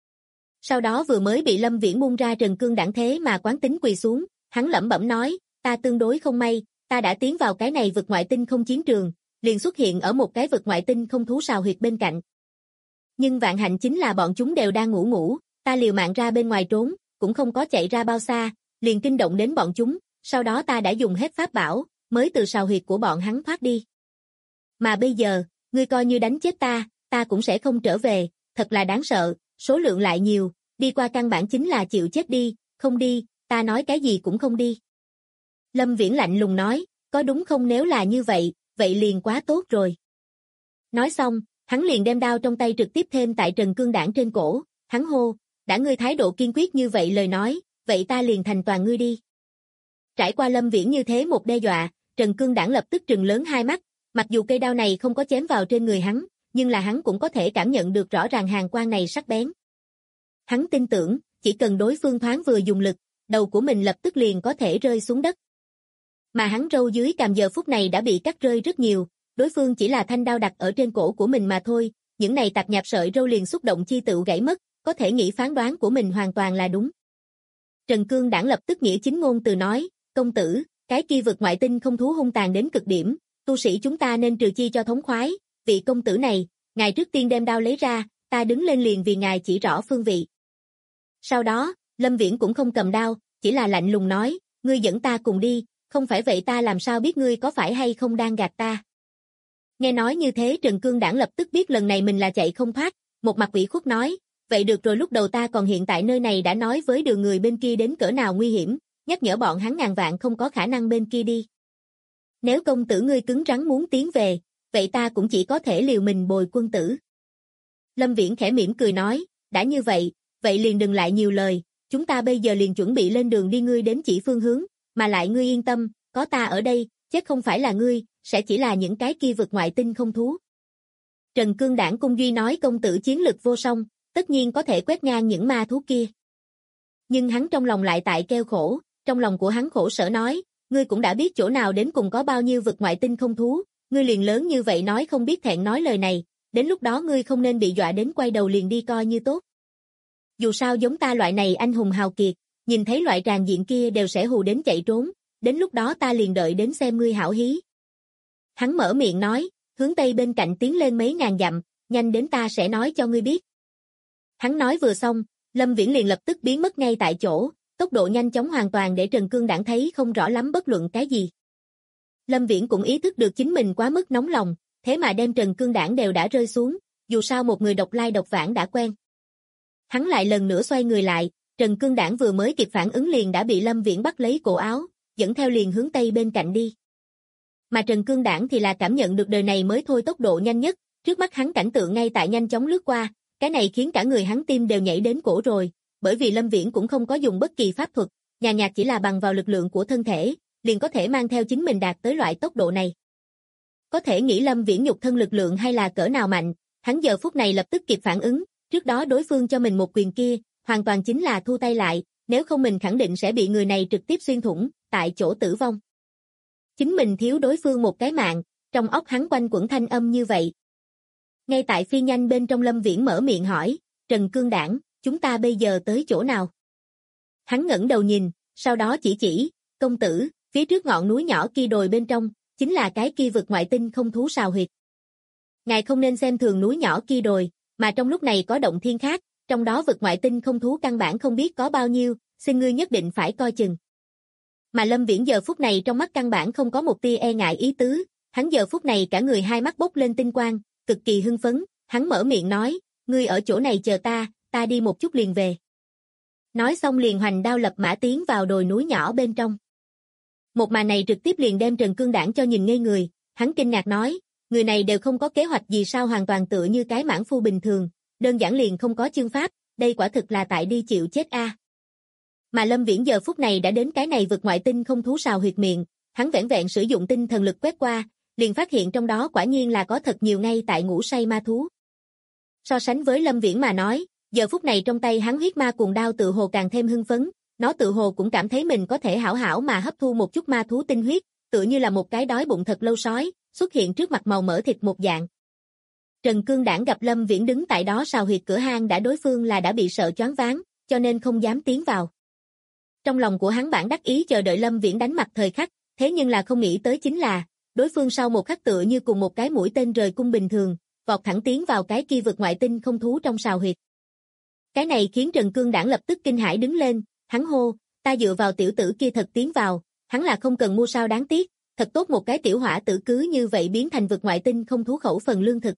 Sau đó vừa mới bị Lâm Viễn buông ra Trần Cương Đảng thế mà quán tính quỳ xuống, hắn lẩm bẩm nói, ta tương đối không may, ta đã tiến vào cái này vực ngoại tinh không chiến trường, liền xuất hiện ở một cái vực ngoại tinh không thú sào huyệt bên cạnh. Nhưng vạn hạnh chính là bọn chúng đều đang ngủ, ta liều mạng ra bên ngoài trốn, cũng không có chạy ra bao xa, liền kinh động đến bọn chúng, sau đó ta đã dùng hết pháp bảo, mới từ sào huyệt của bọn hắn thoát đi. Mà bây giờ, ngươi coi như đánh chết ta cũng sẽ không trở về, thật là đáng sợ, số lượng lại nhiều, đi qua căn bản chính là chịu chết đi, không đi, ta nói cái gì cũng không đi. Lâm Viễn lạnh lùng nói, có đúng không, nếu là như vậy, vậy liền quá tốt rồi. Nói xong, hắn liền đem đao trong tay trực tiếp thêm tại Trần Cương Đảng trên cổ, hắn hô, đã ngươi thái độ kiên quyết như vậy lời nói, vậy ta liền thành toàn ngươi đi. Trải qua Lâm Viễn như thế một đe dọa, Trần Cương Đảng lập tức trừng lớn hai mắt, mặc dù cây đao này không có chém vào trên người hắn, nhưng là hắn cũng có thể cảm nhận được rõ ràng hàn quang này sắc bén. Hắn tin tưởng, chỉ cần đối phương thoáng vừa dùng lực, đầu của mình lập tức liền có thể rơi xuống đất. Mà hắn râu dưới cằm giờ phút này đã bị cắt rơi rất nhiều, đối phương chỉ là thanh đao đặt ở trên cổ của mình mà thôi, những này tạp nhạp sợi râu liền xúc động chi tựu gãy mất, có thể nghĩ phán đoán của mình hoàn toàn là đúng. Trần Cương Đảng lập tức nghĩa chính ngôn từ nói, công tử, cái kia vực ngoại tinh không thú hung tàn đến cực điểm, tu sĩ chúng ta nên trừ chi cho thống khoái, vị công tử này, ngài trước tiên đem đao lấy ra, ta đứng lên liền vì ngài chỉ rõ phương vị. Sau đó, Lâm Viễn cũng không cầm đao, chỉ là lạnh lùng nói, ngươi dẫn ta cùng đi, không phải vậy ta làm sao biết ngươi có phải hay không đang gạt ta. Nghe nói như thế Trần Cương Đảng lập tức biết lần này mình là chạy không thoát, một mặt ủy khuất nói, vậy được rồi, lúc đầu ta còn hiện tại nơi này đã nói với đường người bên kia đến cỡ nào nguy hiểm, nhắc nhở bọn hắn ngàn vạn không có khả năng bên kia đi. Nếu công tử ngươi cứng rắn muốn tiến về, vậy ta cũng chỉ có thể liều mình bồi quân tử. Lâm Viễn khẽ mỉm cười nói, đã như vậy, vậy liền đừng lại nhiều lời, chúng ta bây giờ liền chuẩn bị lên đường đi, ngươi đến chỉ phương hướng, mà lại ngươi yên tâm, có ta ở đây, chết không phải là ngươi, sẽ chỉ là những cái kia vực ngoại tinh không thú. Trần Cương Đảng cung duy nói công tử chiến lực vô song, tất nhiên có thể quét ngang những ma thú kia. Nhưng hắn trong lòng lại tại kêu khổ, trong lòng của hắn khổ sở nói, ngươi cũng đã biết chỗ nào đến cùng có bao nhiêu vực ngoại tinh không thú, ngươi liền lớn như vậy nói không biết thẹn nói lời này, đến lúc đó ngươi không nên bị dọa đến quay đầu liền đi coi như tốt. Dù sao giống ta loại này anh hùng hào kiệt, nhìn thấy loại tràng diện kia đều sẽ hù đến chạy trốn, đến lúc đó ta liền đợi đến xem ngươi hảo hí. Hắn mở miệng nói, hướng tây bên cạnh tiến lên mấy ngàn dặm, nhanh đến ta sẽ nói cho ngươi biết. Hắn nói vừa xong, Lâm Viễn liền lập tức biến mất ngay tại chỗ, tốc độ nhanh chóng hoàn toàn để Trần Cương Đảng thấy không rõ lắm bất luận cái gì. Lâm Viễn cũng ý thức được chính mình quá mức nóng lòng, thế mà đem Trần Cương Đảng đều đã rơi xuống, dù sao một người độc lai độc vãng đã quen. Hắn lại lần nữa xoay người lại, Trần Cương Đảng vừa mới kịp phản ứng liền đã bị Lâm Viễn bắt lấy cổ áo, dẫn theo liền hướng tây bên cạnh đi. Mà Trần Cương Đảng thì là cảm nhận được đời này mới thôi tốc độ nhanh nhất, trước mắt hắn cảnh tượng ngay tại nhanh chóng lướt qua, cái này khiến cả người hắn tim đều nhảy đến cổ rồi, bởi vì Lâm Viễn cũng không có dùng bất kỳ pháp thuật, nhàn nhạt chỉ là bằng vào lực lượng của thân thể, liền có thể mang theo chính mình đạt tới loại tốc độ này. Có thể nghĩ Lâm Viễn nhục thân lực lượng hay là cỡ nào mạnh, hắn giờ phút này lập tức kịp phản ứng, trước đó đối phương cho mình một quyền kia, hoàn toàn chính là thu tay lại, nếu không mình khẳng định sẽ bị người này trực tiếp xuyên thủng, tại chỗ tử vong. Chính mình thiếu đối phương một cái mạng, trong óc hắn quanh quẩn thanh âm như vậy. Ngay tại phi nhanh bên trong Lâm Viễn mở miệng hỏi, Trần Cương Đảng, chúng ta bây giờ tới chỗ nào? Hắn ngẩng đầu nhìn, sau đó chỉ, công tử, phía trước ngọn núi nhỏ kia đồi bên trong, chính là cái kia vực ngoại tinh không thú sào huyệt. Ngài không nên xem thường núi nhỏ kia đồi, mà trong lúc này có động thiên khác, trong đó vực ngoại tinh không thú căn bản không biết có bao nhiêu, xin ngươi nhất định phải coi chừng. Mà Lâm Viễn giờ phút này trong mắt căn bản không có một tia e ngại ý tứ, hắn giờ phút này cả người hai mắt bốc lên tinh quang, cực kỳ hưng phấn, hắn mở miệng nói, ngươi ở chỗ này chờ ta đi một chút liền về. Nói xong liền hoành đao lập mã tiến vào đồi núi nhỏ bên trong. Một màn này trực tiếp liền đem Trần Cương Đảng cho nhìn ngây người, hắn kinh ngạc nói, người này đều không có kế hoạch gì sao, hoàn toàn tựa như cái mãng phu bình thường, đơn giản liền không có chương pháp, đây quả thực là tại đi chịu chết a. Mà Lâm Viễn giờ phút này đã đến cái này vực ngoại tinh không thú sào huyệt miệng, hắn vẻn vẹn sử dụng tinh thần lực quét qua, liền phát hiện trong đó quả nhiên là có thật nhiều ngay tại ngủ say ma thú. So sánh với Lâm Viễn mà nói, giờ phút này trong tay hắn huyết ma cuồng đao tự hồ càng thêm hưng phấn, nó tự hồ cũng cảm thấy mình có thể hảo hảo mà hấp thu một chút ma thú tinh huyết, tựa như là một cái đói bụng thật lâu sói, xuất hiện trước mặt màu mỡ thịt một dạng. Trần Cương Đảng gặp Lâm Viễn đứng tại đó sào huyệt cửa hang đã đối phương là đã bị sợ choáng váng, cho nên không dám tiến vào. Trong lòng của hắn bản đắc ý chờ đợi Lâm Viễn đánh mặt thời khắc, thế nhưng là không nghĩ tới chính là, đối phương sau một khắc tựa như cùng một cái mũi tên rời cung bình thường, vọt thẳng tiến vào cái kia vực ngoại tinh không thú trong sào huyệt. Cái này khiến Trần Cương Đảng lập tức kinh hãi đứng lên, hắn hô, ta dựa vào tiểu tử kia thật tiến vào, hắn là không cần mua sao đáng tiếc, thật tốt một cái tiểu hỏa tử cứ như vậy biến thành vực ngoại tinh không thú khẩu phần lương thực.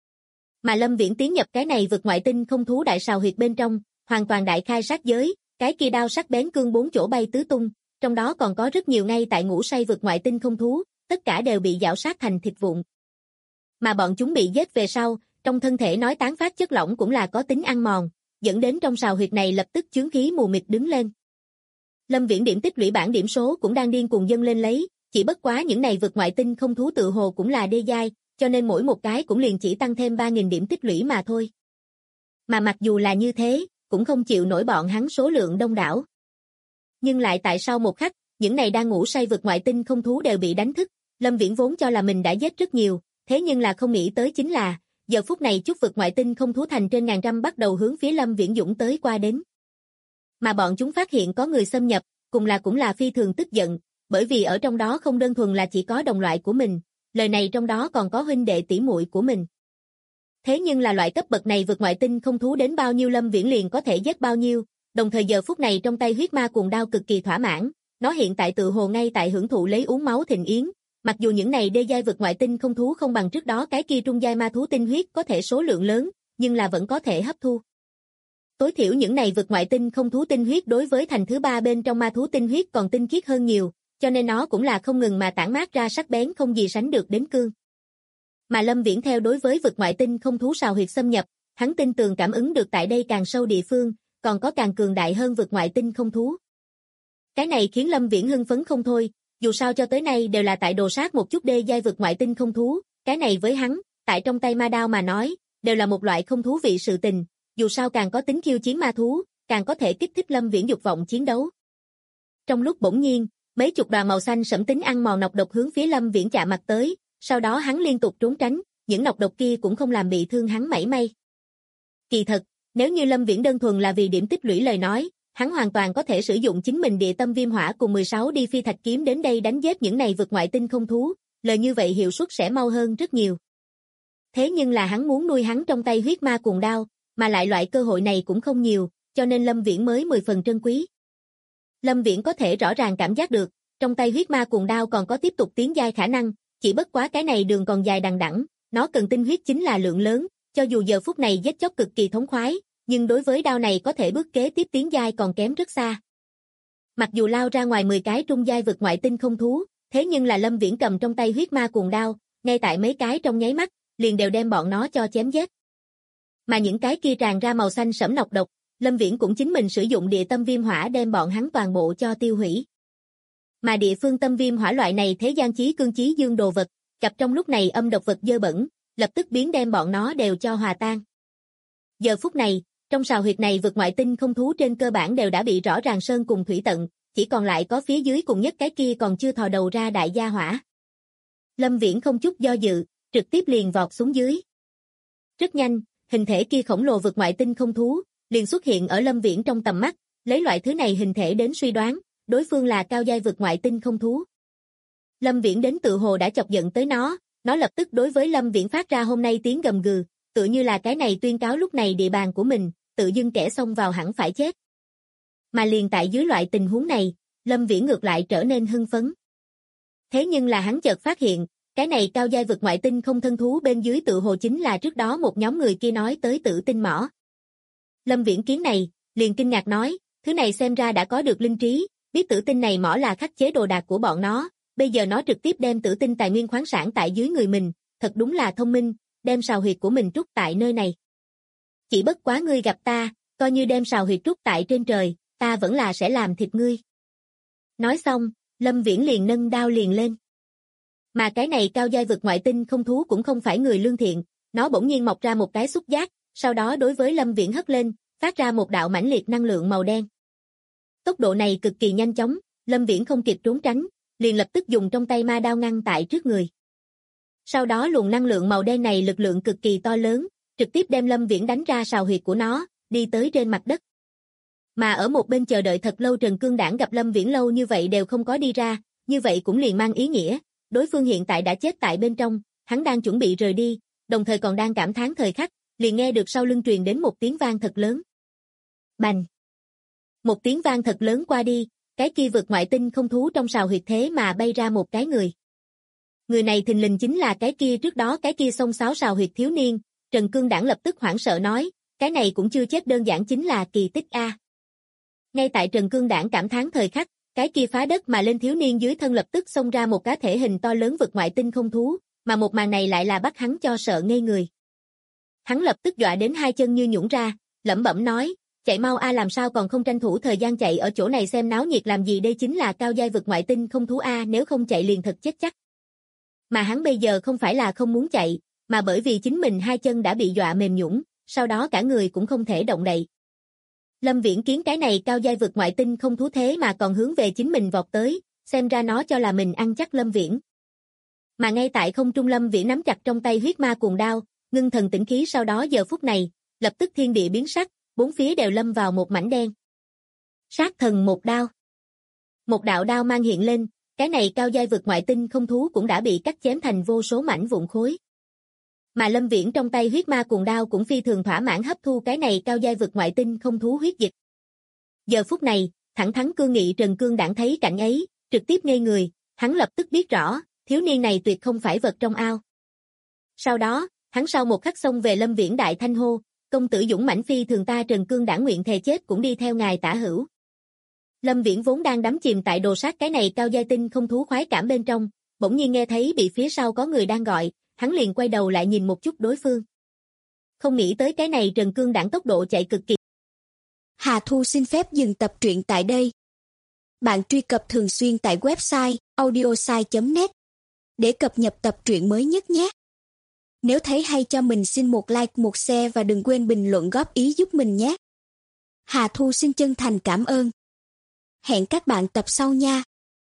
Mà Lâm Viễn tiến nhập cái này vực ngoại tinh không thú đại sào huyệt bên trong, hoàn toàn đại khai sát giới, cái kia đao sắc bén cương bốn chỗ bay tứ tung, trong đó còn có rất nhiều ngay tại ngủ say vực ngoại tinh không thú, tất cả đều bị giảo sát thành thịt vụn. Mà bọn chúng bị giết về sau, trong thân thể nói tán phát chất lỏng cũng là có tính ăn mòn, dẫn đến trong sào huyệt này lập tức chướng khí mù mịt đứng lên. Lâm Viễn điểm tích lũy bảng điểm số cũng đang điên cuồng dâng lên lấy, chỉ bất quá những này vực ngoại tinh không thú tự hồ cũng là đê giai, cho nên mỗi một cái cũng liền chỉ tăng thêm 3.000 điểm tích lũy mà thôi. Mà mặc dù là như thế, cũng không chịu nổi bọn hắn số lượng đông đảo. Nhưng lại tại sau một khắc, những này đang ngủ say vực ngoại tinh không thú đều bị đánh thức, Lâm Viễn vốn cho là mình đã giết rất nhiều, thế nhưng là không nghĩ tới chính là, giờ phút này chút vực ngoại tinh không thú thành trên ngàn trăm bắt đầu hướng phía Lâm Viễn dũng tới qua đến. Mà bọn chúng phát hiện có người xâm nhập, cũng là phi thường tức giận, bởi vì ở trong đó không đơn thuần là chỉ có đồng loại của mình, lời này trong đó còn có huynh đệ tỷ muội của mình. Thế nhưng là loại cấp bậc này vượt ngoại tinh không thú đến bao nhiêu Lâm Viễn liền có thể giết bao nhiêu, đồng thời giờ phút này trong tay huyết ma cuồng đao cực kỳ thỏa mãn, nó hiện tại tự hồ ngay tại hưởng thụ lấy uống máu thịnh yến, mặc dù những này đê giai vượt ngoại tinh không thú không bằng trước đó cái kia trung giai ma thú tinh huyết có thể số lượng lớn, nhưng là vẫn có thể hấp thu. Tối thiểu những này vượt ngoại tinh không thú tinh huyết đối với thành thứ 3 bên trong ma thú tinh huyết còn tinh khiết hơn nhiều, cho nên nó cũng là không ngừng mà tản mát ra sắc bén không gì sánh được đến cương. Mà Lâm Viễn theo đối với vượt ngoại tinh không thú sào huyệt xâm nhập, hắn tin tường cảm ứng được tại đây càng sâu địa phương, còn có càng cường đại hơn vượt ngoại tinh không thú. Cái này khiến Lâm Viễn hưng phấn không thôi, dù sao cho tới nay đều là tại đồ sát một chút đê giai vượt ngoại tinh không thú, cái này với hắn, tại trong tay ma đao mà nói, đều là một loại không thú vị sự tình, dù sao càng có tính khiêu chiến ma thú, càng có thể kích thích Lâm Viễn dục vọng chiến đấu. Trong lúc bỗng nhiên, mấy chục đoàn màu xanh sẫm tính ăn mòn nọc độc hướng phía Lâm Viễn chạm mặt tới, sau đó hắn liên tục trốn tránh, những nọc độc kia cũng không làm bị thương hắn mảy may. Kỳ thật, nếu như Lâm Viễn đơn thuần là vì điểm tích lũy lời nói, hắn hoàn toàn có thể sử dụng chính mình địa tâm viêm hỏa cùng 16 đi phi thạch kiếm đến đây đánh giết những này vượt ngoại tinh không thú, lời như vậy hiệu suất sẽ mau hơn rất nhiều. Thế nhưng là hắn muốn nuôi hắn trong tay huyết ma cuồng đao, mà lại loại cơ hội này cũng không nhiều, cho nên Lâm Viễn mới 10 phần trân quý. Lâm Viễn có thể rõ ràng cảm giác được, trong tay huyết ma cuồng đao còn có tiếp tục tiến giai khả năng, chỉ bất quá cái này đường còn dài đằng đẵng, nó cần tinh huyết chính là lượng lớn, cho dù giờ phút này giết chóc cực kỳ thống khoái, nhưng đối với đao này có thể bước kế tiếp tiến giai còn kém rất xa. Mặc dù lao ra ngoài 10 cái trung giai vượt ngoại tinh không thú, thế nhưng là Lâm Viễn cầm trong tay huyết ma cuồng đao, ngay tại mấy cái trong nháy mắt, liền đều đem bọn nó cho chém giết. Mà những cái kia tràn ra màu xanh sẫm nọc độc, Lâm Viễn cũng chính mình sử dụng địa tâm viêm hỏa đem bọn hắn toàn bộ cho tiêu hủy. Mà địa phương tâm viêm hỏa loại này thế gian chí cương chí dương đồ vật, gặp trong lúc này âm độc vật dơ bẩn, lập tức biến đem bọn nó đều cho hòa tan. Giờ phút này, trong sào huyệt này vực ngoại tinh không thú trên cơ bản đều đã bị rõ ràng sơn cùng thủy tận, chỉ còn lại có phía dưới cùng nhất cái kia còn chưa thò đầu ra đại gia hỏa. Lâm Viễn không chút do dự, trực tiếp liền vọt xuống dưới. Rất nhanh, hình thể kia khổng lồ vực ngoại tinh không thú, liền xuất hiện ở Lâm Viễn trong tầm mắt, lấy loại thứ này hình thể đến suy đoán, đối phương là cao giai vực ngoại tinh không thú. Lâm Viễn đến tự hồ đã chọc giận tới nó lập tức đối với Lâm Viễn phát ra hôm nay tiếng gầm gừ, tựa như là cái này tuyên cáo lúc này địa bàn của mình, tự dưng kẻ xông vào hẳn phải chết. Mà liền tại dưới loại tình huống này, Lâm Viễn ngược lại trở nên hưng phấn. Thế nhưng là hắn chợt phát hiện, cái này cao giai vực ngoại tinh không thân thú bên dưới tự hồ chính là trước đó một nhóm người kia nói tới tử tinh mỏ. Lâm Viễn kiến này, liền kinh ngạc nói, thứ này xem ra đã có được linh trí, biết tử tinh này mỏ là khắc chế đồ đạc của bọn nó, bây giờ nó trực tiếp đem tử tinh tài nguyên khoáng sản tại dưới người mình, thật đúng là thông minh, đem sào huyệt của mình trút tại nơi này. Chỉ bất quá ngươi gặp ta, coi như đem sào huyệt trút tại trên trời, ta vẫn là sẽ làm thịt ngươi. Nói xong, Lâm Viễn liền nâng đao liền lên. Mà cái này cao giai vực ngoại tinh không thú cũng không phải người lương thiện, nó bỗng nhiên mọc ra một cái xúc giác, sau đó đối với Lâm Viễn hất lên, phát ra một đạo mãnh liệt năng lượng màu đen. Tốc độ này cực kỳ nhanh chóng, Lâm Viễn không kịp trốn tránh, liền lập tức dùng trong tay ma đao ngăn tại trước người. Sau đó luồng năng lượng màu đen này lực lượng cực kỳ to lớn, trực tiếp đem Lâm Viễn đánh ra sào huyệt của nó, đi tới trên mặt đất. Mà ở một bên chờ đợi thật lâu Trần Cương Đảng gặp Lâm Viễn lâu như vậy đều không có đi ra, như vậy cũng liền mang ý nghĩa, đối phương hiện tại đã chết tại bên trong, hắn đang chuẩn bị rời đi, đồng thời còn đang cảm thán thời khắc, liền nghe được sau lưng truyền đến một tiếng vang thật lớn. Bành! Một tiếng vang thật lớn qua đi, cái kia vực ngoại tinh không thú trong sào huyệt thế mà bay ra một cái người. Người này thình lình chính là cái kia trước đó cái kia xông xáo sào huyệt thiếu niên, Trần Cương Đảng lập tức hoảng sợ nói, cái này cũng chưa chết đơn giản chính là kỳ tích a. Ngay tại Trần Cương Đảng cảm thán thời khắc, cái kia phá đất mà lên thiếu niên dưới thân lập tức xông ra một cá thể hình to lớn vực ngoại tinh không thú, mà một màn này lại là bắt hắn cho sợ ngây người. Hắn lập tức dọa đến hai chân như nhũn ra, lẩm bẩm nói, chạy mau a, làm sao còn không tranh thủ thời gian chạy ở chỗ này xem náo nhiệt làm gì, đây chính là cao giai vực ngoại tinh không thú a, nếu không chạy liền thật chết chắc. Mà hắn bây giờ không phải là không muốn chạy, mà bởi vì chính mình hai chân đã bị dọa mềm nhũn, sau đó cả người cũng không thể động đậy. Lâm Viễn kiến cái này cao giai vực ngoại tinh không thú thế mà còn hướng về chính mình vọt tới, xem ra nó cho là mình ăn chắc Lâm Viễn. Mà ngay tại không trung Lâm Viễn nắm chặt trong tay huyết ma cuồng đao, ngưng thần tĩnh khí, sau đó giờ phút này, lập tức thiên địa biến sắc, bốn phía đều lâm vào một mảnh đen. Sát thần một đao. Một đạo đao mang hiện lên, cái này cao giai vực ngoại tinh không thú cũng đã bị cắt chém thành vô số mảnh vụn khối. Mà Lâm Viễn trong tay huyết ma cuồng đao cũng phi thường thỏa mãn hấp thu cái này cao giai vực ngoại tinh không thú huyết dịch. Giờ phút này, thẳng thắn cương nghị Trần Cương Đảng thấy cảnh ấy, trực tiếp ngây người, hắn lập tức biết rõ, thiếu niên này tuyệt không phải vật trong ao. Sau đó, hắn sau một khắc xông về Lâm Viễn đại thanh hô, công tử dũng mãnh phi thường, ta Trần Cương Đảng nguyện thề chết cũng đi theo ngài tả hữu. Lâm Viễn vốn đang đắm chìm tại đồ sát cái này cao giai tinh không thú khoái cảm bên trong, bỗng nhiên nghe thấy bị phía sau có người đang gọi, hắn liền quay đầu lại nhìn một chút đối phương. Không nghĩ tới cái này Trần Cương Đảng tốc độ chạy cực kỳ. Hà Thu xin phép dừng tập truyện tại đây. Bạn truy cập thường xuyên tại website audiosai.net để cập nhật tập truyện mới nhất nhé. Nếu thấy hay cho mình xin một like, một share và đừng quên bình luận góp ý giúp mình nhé. Hà Thu xin chân thành cảm ơn. Hẹn các bạn tập sau nha.